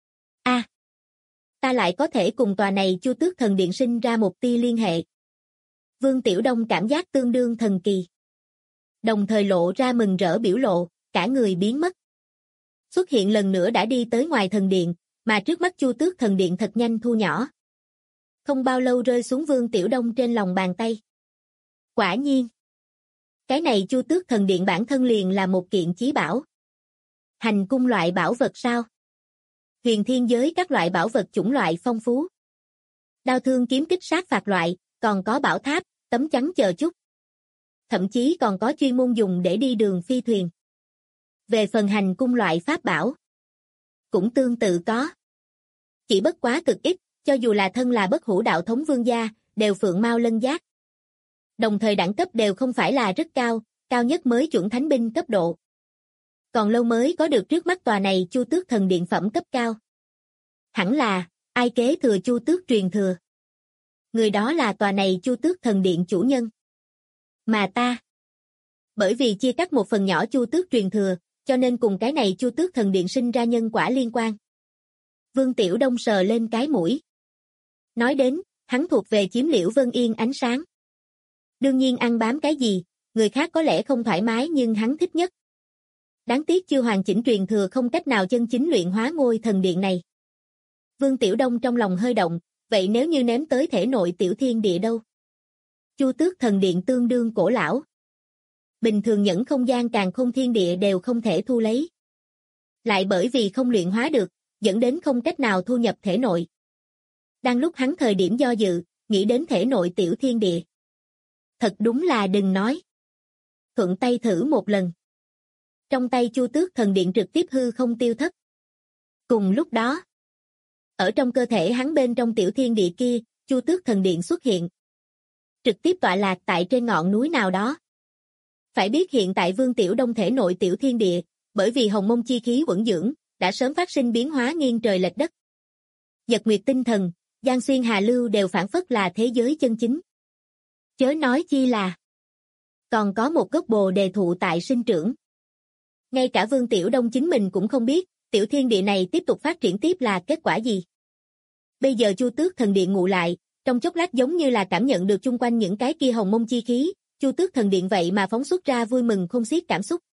Ta lại có thể cùng tòa này Chu Tước Thần Điện sinh ra một tia liên hệ. Vương Tiểu Đông cảm giác tương đương thần kỳ. Đồng thời lộ ra mừng rỡ biểu lộ, cả người biến mất. Xuất hiện lần nữa đã đi tới ngoài thần điện, mà trước mắt Chu Tước Thần Điện thật nhanh thu nhỏ. Không bao lâu rơi xuống Vương Tiểu Đông trên lòng bàn tay. Quả nhiên. Cái này Chu Tước Thần Điện bản thân liền là một kiện chí bảo. Hành cung loại bảo vật sao? Huyền thiên giới các loại bảo vật chủng loại phong phú. Đao thương kiếm kích sát phạt loại, còn có bảo tháp, tấm chắn chờ chút. Thậm chí còn có chuyên môn dùng để đi đường phi thuyền. Về phần hành cung loại pháp bảo, cũng tương tự có. Chỉ bất quá cực ít, cho dù là thân là bất hủ đạo thống vương gia, đều phượng mao lân giác. Đồng thời đẳng cấp đều không phải là rất cao, cao nhất mới chuẩn thánh binh cấp độ. Còn lâu mới có được trước mắt tòa này Chu Tước Thần Điện phẩm cấp cao. Hẳn là, ai kế thừa Chu Tước truyền thừa. Người đó là tòa này Chu Tước Thần Điện chủ nhân. Mà ta, bởi vì chia cắt một phần nhỏ Chu Tước truyền thừa, cho nên cùng cái này Chu Tước Thần Điện sinh ra nhân quả liên quan. Vương Tiểu Đông sờ lên cái mũi. Nói đến, hắn thuộc về chiếm liễu Vân Yên ánh sáng. Đương nhiên ăn bám cái gì, người khác có lẽ không thoải mái nhưng hắn thích nhất. Đáng tiếc chưa hoàn chỉnh truyền thừa không cách nào chân chính luyện hóa ngôi thần điện này. Vương Tiểu Đông trong lòng hơi động, vậy nếu như ném tới thể nội tiểu thiên địa đâu? Chu Tước Thần Điện tương đương cổ lão. Bình thường những không gian càn khôn thiên địa đều không thể thu lấy. Lại bởi vì không luyện hóa được, dẫn đến không cách nào thu nhập thể nội. Đang lúc hắn thời điểm do dự, nghĩ đến thể nội tiểu thiên địa. Thật đúng là đừng nói. Thuận tay thử một lần. Trong tay Chu Tước Thần Điện trực tiếp hư không tiêu thất. Cùng lúc đó, ở trong cơ thể hắn bên trong tiểu thiên địa kia, Chu Tước Thần Điện xuất hiện. Trực tiếp tọa lạc tại trên ngọn núi nào đó. Phải biết hiện tại Vương Tiểu Đông thể nội tiểu thiên địa, bởi vì hồng mông chi khí uẩn dưỡng, đã sớm phát sinh biến hóa nghiêng trời lệch đất. Nhật nguyệt tinh thần, Giang Xuyên Hà Lưu đều phản phất là thế giới chân chính. Chớ nói chi là còn có một gốc bồ đề thụ tại sinh trưởng. Ngay cả Vương Tiểu Đông chính mình cũng không biết, tiểu thiên địa này tiếp tục phát triển tiếp là kết quả gì. Bây giờ Chu Tước Thần Điện ngụ lại, trong chốc lát giống như là cảm nhận được chung quanh những cái kia hồng mông chi khí, Chu Tước Thần Điện vậy mà phóng xuất ra vui mừng không xiết cảm xúc.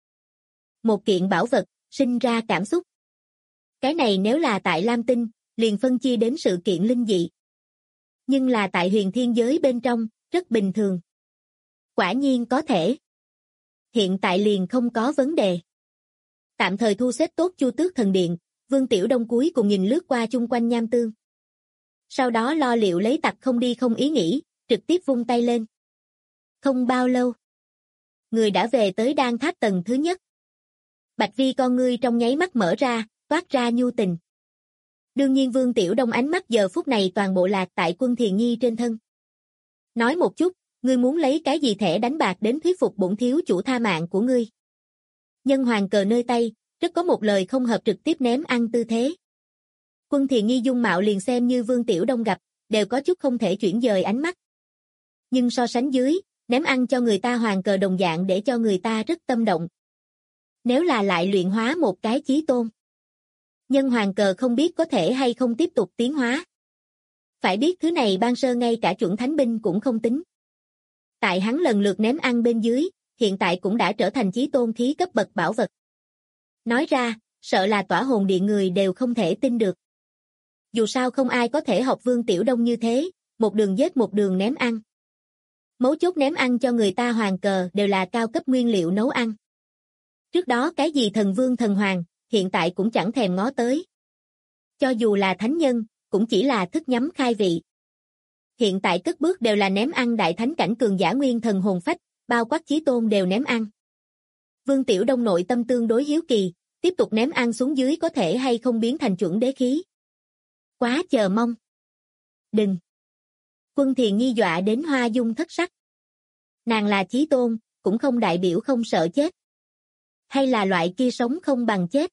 Một kiện bảo vật, sinh ra cảm xúc. Cái này nếu là tại Lam Tinh, liền phân chia đến sự kiện linh dị. Nhưng là tại huyền thiên giới bên trong, rất bình thường. Quả nhiên có thể. Hiện tại liền không có vấn đề. Tạm thời thu xếp tốt Chu Tước Thần Điện, Vương Tiểu Đông cuối cùng nhìn lướt qua chung quanh nham tương. Sau đó lo liệu lấy tặc không đi không ý nghĩ, trực tiếp vung tay lên. Không bao lâu, người đã về tới đan tháp tầng thứ nhất. Bạch Vi con ngươi trong nháy mắt mở ra, toát ra nhu tình. Đương nhiên Vương Tiểu Đông ánh mắt giờ phút này toàn bộ lạc tại Quân Thiền Nhi trên thân. Nói một chút, ngươi muốn lấy cái gì thẻ đánh bạc đến thuyết phục bổn thiếu chủ tha mạng của ngươi? Nhân hoàng cờ nơi tay, rất có một lời không hợp trực tiếp ném ăn tư thế. Quân Thiền Nhi dung mạo liền xem như Vương Tiểu Đông gặp, đều có chút không thể chuyển dời ánh mắt. Nhưng so sánh dưới, ném ăn cho người ta hoàng cờ đồng dạng để cho người ta rất tâm động. Nếu là lại luyện hóa một cái chí tôn, nhân hoàng cờ không biết có thể hay không tiếp tục tiến hóa. Phải biết thứ này ban sơ ngay cả chuẩn thánh binh cũng không tính. Tại hắn lần lượt ném ăn bên dưới, hiện tại cũng đã trở thành chí tôn khí cấp bậc bảo vật. Nói ra, sợ là tỏa hồn điện người đều không thể tin được. Dù sao không ai có thể học Vương Tiểu Đông như thế, một đường giết một đường ném ăn. Mấu chốt ném ăn cho người ta hoàng cờ đều là cao cấp nguyên liệu nấu ăn. Trước đó cái gì thần vương thần hoàng, hiện tại cũng chẳng thèm ngó tới. Cho dù là thánh nhân, cũng chỉ là thức nhắm khai vị. Hiện tại cất bước đều là ném ăn đại thánh cảnh cường giả nguyên thần hồn phách, bao quát Chí Tôn đều ném ăn. Vương Tiểu Đông nội tâm tương đối hiếu kỳ, tiếp tục ném ăn xuống dưới có thể hay không biến thành chuẩn đế khí. Quá chờ mong. Đừng. Quân Thiền Nhi dọa đến hoa dung thất sắc. Nàng là Chí Tôn, cũng không đại biểu không sợ chết. Hay là loại kia sống không bằng chết.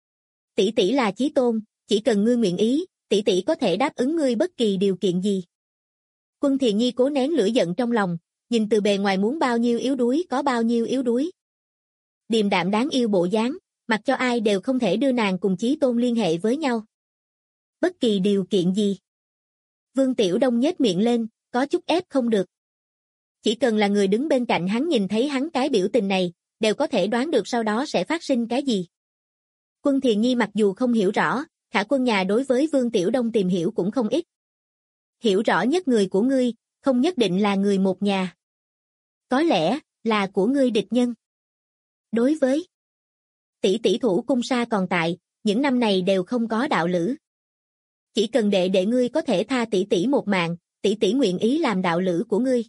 Tỷ tỷ là Chí Tôn, chỉ cần ngươi nguyện ý, tỷ tỷ có thể đáp ứng ngươi bất kỳ điều kiện gì. Quân Thiền Nhi cố nén lửa giận trong lòng, nhìn từ bề ngoài muốn bao nhiêu yếu đuối có bao nhiêu yếu đuối. Điềm đạm đáng yêu bộ dáng, mặc cho ai đều không thể đưa nàng cùng Chí Tôn liên hệ với nhau. Bất kỳ điều kiện gì. Vương Tiểu Đông nhếch miệng lên, có chút ép không được. Chỉ cần là người đứng bên cạnh hắn nhìn thấy hắn cái biểu tình này, đều có thể đoán được sau đó sẽ phát sinh cái gì. Quân Thiền Nhi mặc dù không hiểu rõ, Khả Quân nhà đối với Vương Tiểu Đông tìm hiểu cũng không ít. Hiểu rõ nhất người của ngươi, không nhất định là người một nhà. Có lẽ, là của ngươi địch nhân. Đối với tỷ tỷ thủ cung sa còn tại, những năm này đều không có đạo lữ. Chỉ cần đệ đệ ngươi có thể tha tỷ tỷ một mạng, tỷ tỷ nguyện ý làm đạo lữ của ngươi.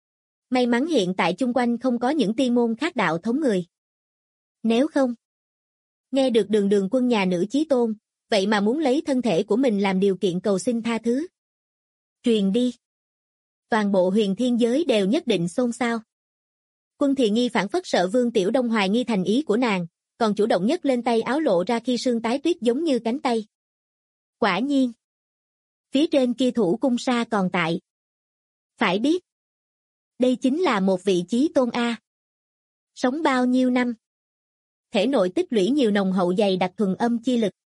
May mắn hiện tại chung quanh không có những tiên môn khác đạo thống người. Nếu không, nghe được Đường Đường quân nhà nữ Chí Tôn, vậy mà muốn lấy thân thể của mình làm điều kiện cầu xin tha thứ. Truyền đi. Toàn bộ huyền thiên giới đều nhất định xôn xao. Quân Thiền Nhi phản phất sợ Vương Tiểu Đông hoài nghi thành ý của nàng, còn chủ động nhấc lên tay áo lộ ra khi sương tái tuyết giống như cánh tay. Quả nhiên. Phía trên kia thủ cung sa còn tại. Phải biết. Đây chính là một vị Chí Tôn A. Sống bao nhiêu năm. Thể nội tích lũy nhiều nồng hậu dày đặc thuần âm chi lực.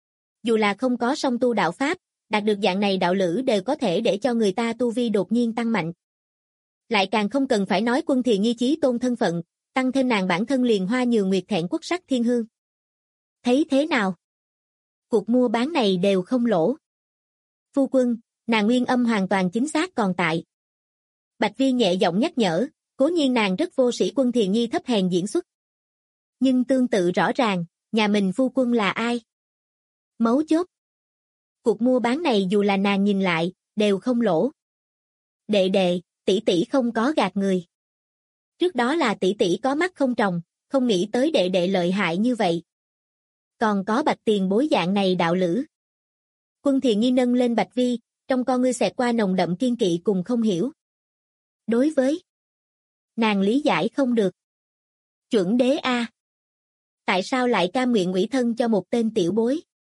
Dù là không có song tu đạo pháp, đạt được dạng này đạo lữ đều có thể để cho người ta tu vi đột nhiên tăng mạnh. Lại càng không cần phải nói Quân Thiền Nhi Chí Tôn thân phận, tăng thêm nàng bản thân liền hoa nhường nguyệt thẹn quốc sắc thiên hương. Thấy thế nào? Cuộc mua bán này đều không lỗ. Phu quân, nàng nguyên âm hoàn toàn chính xác còn tại. Bạch Vi nhẹ giọng nhắc nhở, cố nhiên nàng rất vô sĩ Quân Thiền Nhi thấp hèn diễn xuất. Nhưng tương tự rõ ràng, nhà mình phu quân là ai? Mấu chốt. Cuộc mua bán này dù là nàng nhìn lại, đều không lỗ. Đệ đệ, tỷ tỷ không có gạt người. Trước đó là tỷ tỷ có mắt không tròng, không nghĩ tới đệ đệ lợi hại như vậy. Còn có Bạch tiền bối dạng này đạo lữ. Quân Thiền Nhi nâng lên Bạch Vi, trong con ngươi xẹt qua nồng đậm kiên kỵ cùng không hiểu. Đối với nàng lý giải không được. Chuẩn đế A. Tại sao lại cam nguyện ủy thân cho một tên tiểu bối?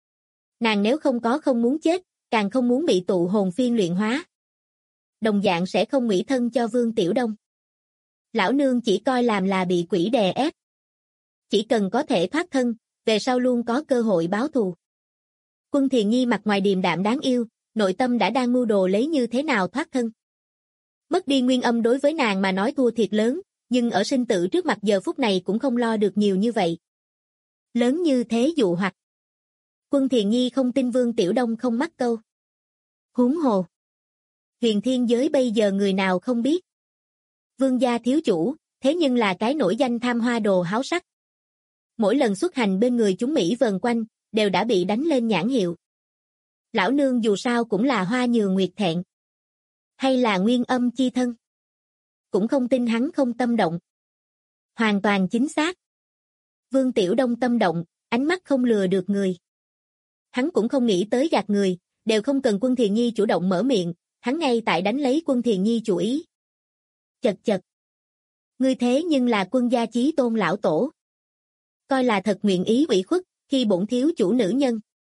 Nàng nếu không muốn chết, càng không muốn bị tụ hồn phiên luyện hóa. Đồng dạng sẽ không ủy thân cho Vương Tiểu Đông. Lão nương chỉ coi làm là bị quỷ đè ép. Chỉ cần có thể thoát thân, về sau luôn có cơ hội báo thù. Quân Thiền Nhi mặt ngoài điềm đạm đáng yêu, nội tâm đã đang mưu đồ lấy như thế nào thoát thân. Mất đi nguyên âm đối với nàng mà nói thua thiệt lớn, nhưng ở sinh tử trước mặt giờ phút này cũng không lo được nhiều như vậy. Lớn như thế dụ hoặc. Quân Thiền Nhi không tin Vương Tiểu Đông không mắc câu. Huống hồ. Huyền thiên giới bây giờ người nào không biết. Vương gia thiếu chủ, thế nhưng là cái nổi danh tham hoa đồ háo sắc. Mỗi lần xuất hành bên người chúng Mỹ vần quanh, đều đã bị đánh lên nhãn hiệu. Lão nương dù sao cũng là hoa nhường nguyệt thẹn. Hay là nguyên âm chi thân. Cũng không tin hắn không tâm động. Hoàn toàn chính xác. Vương Tiểu Đông tâm động, ánh mắt không lừa được người. Hắn cũng không nghĩ tới gạt người, đều không cần Quân Thiền Nhi chủ động mở miệng, hắn ngay tại đánh lấy Quân Thiền Nhi chủ ý. Chật chật. Ngươi thế nhưng là quân gia Chí Tôn lão tổ. Coi là thật nguyện ý ủy khuất, khi bổn thiếu chủ nữ nhân.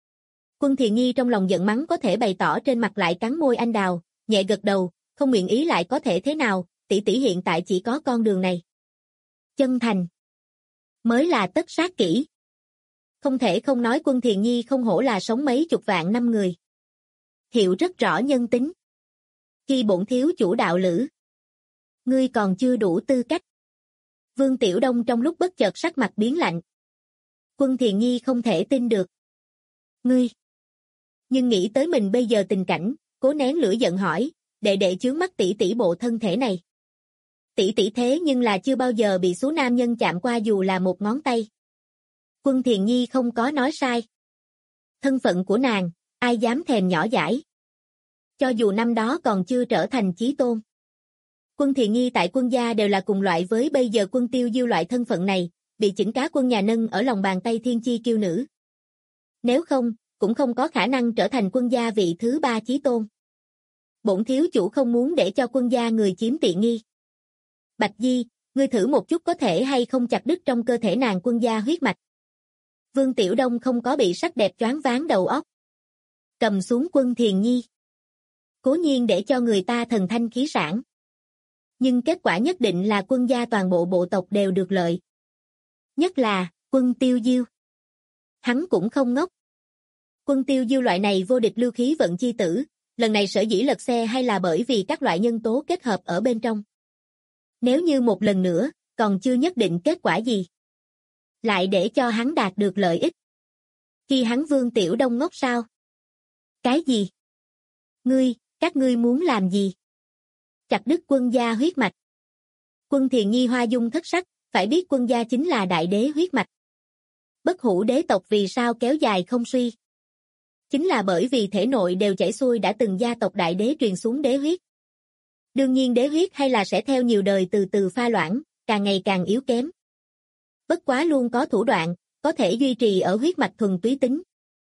Quân Thiền Nhi trong lòng giận mắng có thể bày tỏ trên mặt lại cắn môi anh đào, nhẹ gật đầu, không nguyện ý lại có thể thế nào, tỷ tỷ hiện tại chỉ có con đường này. Chân thành. Mới là tất sát kỹ. Không thể không nói Quân Thiền Nhi không hổ là sống mấy chục vạn năm người. Hiểu rất rõ nhân tính. Khi bổn thiếu chủ đạo lữ. Ngươi còn chưa đủ tư cách. Vương Tiểu Đông trong lúc bất chợt sắc mặt biến lạnh. Quân Thiền Nhi không thể tin được. Ngươi. Nhưng nghĩ tới mình bây giờ tình cảnh, cố nén lửa giận hỏi, đệ đệ chướng mắt tỷ tỷ bộ thân thể này. Tỷ tỷ thế nhưng là chưa bao giờ bị số nam nhân chạm qua dù là một ngón tay. Quân Thiền Nhi không có nói sai. Thân phận của nàng, ai dám thèm nhỏ dãi. Cho dù năm đó còn chưa trở thành Chí Tôn. Quân Thiện Nghi tại quân gia đều là cùng loại với bây giờ Quân Tiêu Diêu loại thân phận này, bị chỉnh cá quân nhà nâng ở lòng bàn tay thiên chi kiêu nữ. Nếu không, cũng không có khả năng trở thành quân gia vị thứ 3 chí tôn. Bổn thiếu chủ không muốn để cho quân gia người chiếm tiện nghi. Bạch Di, ngươi thử một chút có thể hay không chặt đứt trong cơ thể nàng quân gia huyết mạch. Vương Tiểu Đông không có bị sắc đẹp choáng váng đầu óc. Cầm xuống Quân Thiền Nhi. Cố nhiên để cho người ta thần thanh khí sảng. Nhưng kết quả nhất định là quân gia toàn bộ bộ tộc đều được lợi. Nhất là, Quân Tiêu Diêu. Hắn cũng không ngốc. Quân Tiêu Diêu loại này vô địch lưu khí vận chi tử, lần này sở dĩ lật xe hay là bởi vì các loại nhân tố kết hợp ở bên trong. Nếu như một lần nữa, còn chưa nhất định kết quả gì. Lại để cho hắn đạt được lợi ích. Khi hắn Vương Tiểu Đông ngốc sao? Cái gì? Các ngươi muốn làm gì? Chặt đứt quân gia huyết mạch. Quân Thiền Nhi hoa dung thất sắc, phải biết quân gia chính là đại đế huyết mạch. Bất hủ đế tộc vì sao kéo dài không suy? Chính là bởi vì thể nội đều chảy xuôi đã từng gia tộc đại đế truyền xuống đế huyết. Đương nhiên đế huyết hay là sẽ theo nhiều đời từ từ pha loãng, càng ngày càng yếu kém. Bất quá luôn có thủ đoạn, có thể duy trì ở huyết mạch thuần túy tính.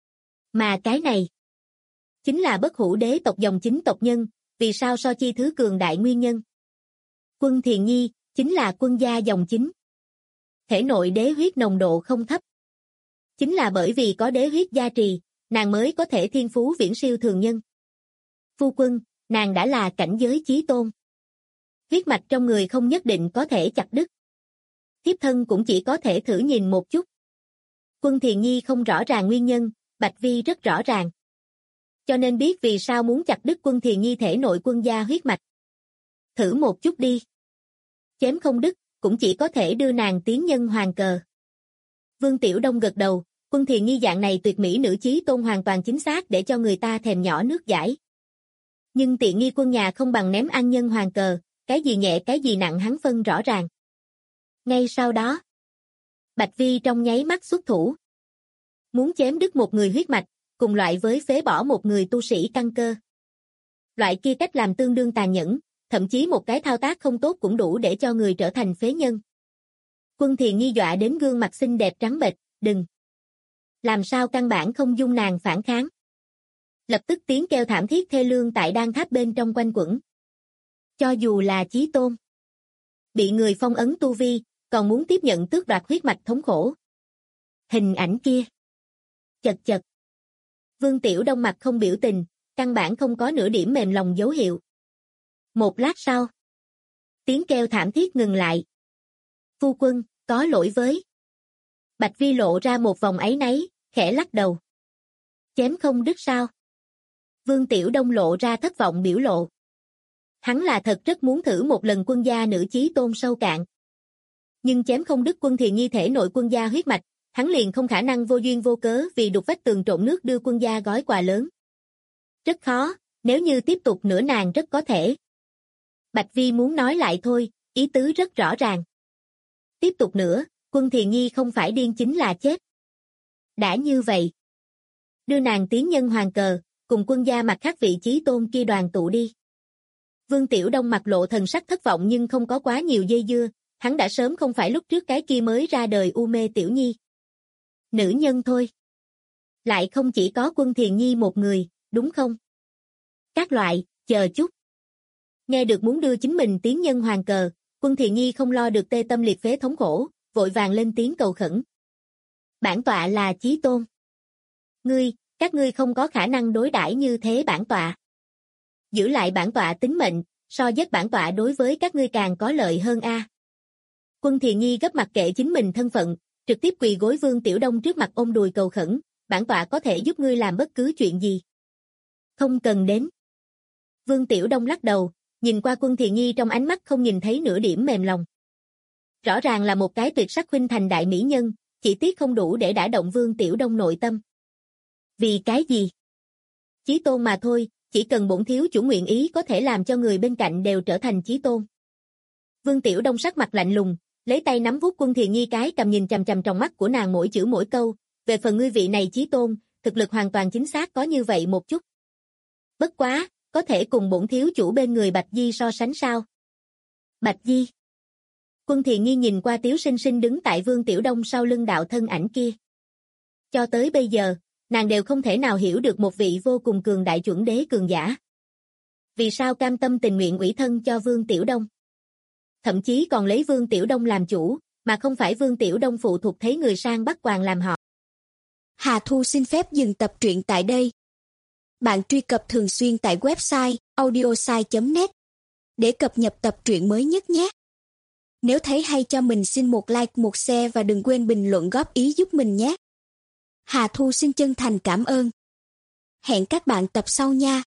Mà cái này, chính là bất hủ đế tộc dòng chính tộc nhân, vì sao so chi thứ cường đại nguyên nhân. Quân Thiền Nhi, chính là quân gia dòng chính. Thể nội đế huyết nồng độ không thấp. Chính là bởi vì có đế huyết gia trì, nàng mới có thể thiên phú viễn siêu thường nhân. Phu quân, nàng đã là cảnh giới chí tôn. Huyết mạch trong người không nhất định có thể chặt đứt. Thiếp thân cũng chỉ có thể thử nhìn một chút. Quân Thiền Nhi không rõ ràng nguyên nhân, Bạch Vi rất rõ ràng. Cho nên biết vì sao muốn chặt đứt Quân Thiền Nhi thể nội quân gia huyết mạch. Thử một chút đi. Chém không đứt, cũng chỉ có thể đưa nàng tiến nhân hoàng cờ. Vương Tiểu Đông gật đầu, Quân Thiền Nhi dạng này tuyệt mỹ nữ chí tôn hoàn toàn chính xác để cho người ta thèm nhỏ nước dãi. Nhưng tiện nghi quân nhà không bằng ném ăn nhân hoàng cờ, cái gì nhẹ cái gì nặng hắn phân rõ ràng. Ngay sau đó, Bạch Vi trong nháy mắt xuất thủ. Muốn chém đứt một người huyết mạch, cùng loại với phế bỏ một người tu sĩ căn cơ. Loại kia cách làm tương đương tàn nhẫn, thậm chí một cái thao tác không tốt cũng đủ để cho người trở thành phế nhân. Quân Thiền Nhi dọa đến gương mặt xinh đẹp trắng bệch, đừng. Làm sao căn bản không dung nàng phản kháng. Lập tức tiếng kêu thảm thiết thê lương tại đan tháp bên trong quanh quẩn. Cho dù là chí tôn, bị người phong ấn tu vi, còn muốn tiếp nhận tước đoạt huyết mạch thống khổ. Hình ảnh kia. Chật chật. Vương Tiểu Đông mặt không biểu tình, căn bản không có nửa điểm mềm lòng dấu hiệu. Một lát sau, tiếng kêu thảm thiết ngừng lại. Phu quân, có lỗi với. Bạch Vi lộ ra một vòng áy náy, khẽ lắc đầu. Chém không đứt sao? Vương Tiểu Đông lộ ra thất vọng biểu lộ. Hắn là thật rất muốn thử một lần quân gia nữ chí tôn sâu cạn. Nhưng chém không đứt Quân Thiền Nhi thể nội quân gia huyết mạch, hắn liền không khả năng vô duyên vô cớ vì đục vách tường trộn nước đưa quân gia gói quà lớn. Rất khó, nếu như tiếp tục nữa nàng rất có thể. Bạch Vi muốn nói lại thôi, ý tứ rất rõ ràng. Tiếp tục nữa, Quân Thiền Nhi không phải điên chính là chết. Đã như vậy, đưa nàng tiến nhân hoàng cờ, cùng quân gia mặt khác vị chí tôn kia đoàn tụ đi. Vương Tiểu Đông mặt lộ thần sắc thất vọng nhưng không có quá nhiều dây dưa, hắn đã sớm không phải lúc trước cái kia mới ra đời u mê Tiểu Nhi. Nữ nhân thôi. Lại không chỉ có Quân Thiền Nhi một người, đúng không? Các loại, chờ chút. Nghe được muốn đưa chính mình tiến nhân hoàng cờ, Quân Thiền Nhi không lo được tê tâm liệt phế thống khổ, vội vàng lên tiếng cầu khẩn. Bản tọa là chí tôn. Các ngươi không có khả năng đối đãi như thế bản tọa. Giữ lại bản tọa tính mệnh, so giết bản tọa đối với các ngươi càng có lợi hơn a. Quân Thiền Nhi gấp mặt kệ chính mình thân phận, trực tiếp quỳ gối Vương Tiểu Đông trước mặt ôm đùi cầu khẩn, bản tọa có thể giúp ngươi làm bất cứ chuyện gì. Không cần đến. Vương Tiểu Đông lắc đầu, nhìn qua Quân Thiền Nhi trong ánh mắt không nhìn thấy nửa điểm mềm lòng. Rõ ràng là một cái tuyệt sắc huynh thành đại mỹ nhân, chỉ tiếc không đủ để đả động Vương Tiểu Đông nội tâm. Vì cái gì? Chí tôn mà thôi, chỉ cần bổn thiếu chủ nguyện ý có thể làm cho người bên cạnh đều trở thành chí tôn. Vương Tiểu Đông sắc mặt lạnh lùng, lấy tay nắm vuốt Quân Thiền Nhi cái cầm nhìn chằm chằm trong mắt của nàng mỗi chữ mỗi câu, về phần ngươi vị này chí tôn, thực lực hoàn toàn chính xác có như vậy một chút. Bất quá, có thể cùng bổn thiếu chủ bên người Bạch Di so sánh sao? Bạch Di. Quân Thiện Nghi nhìn qua Tiếu Sinh Sinh đứng tại Vương Tiểu Đông sau lưng đạo thân ảnh kia. Cho tới bây giờ, nàng đều không thể nào hiểu được một vị vô cùng cường đại chuẩn đế cường giả. Vì sao cam tâm tình nguyện ủy thân cho Vương Tiểu Đông? Thậm chí còn lấy Vương Tiểu Đông làm chủ, mà không phải Vương Tiểu Đông phụ thuộc thấy người sang bắt quàng làm họ. Hà Thu xin phép dừng tập truyện tại đây. Bạn truy cập thường xuyên tại website audiosai.net để cập nhật tập truyện mới nhất nhé. Nếu thấy hay cho mình xin một like, một share và đừng quên bình luận góp ý giúp mình nhé. Hà Thu xin chân thành cảm ơn. Hẹn các bạn tập sau nha.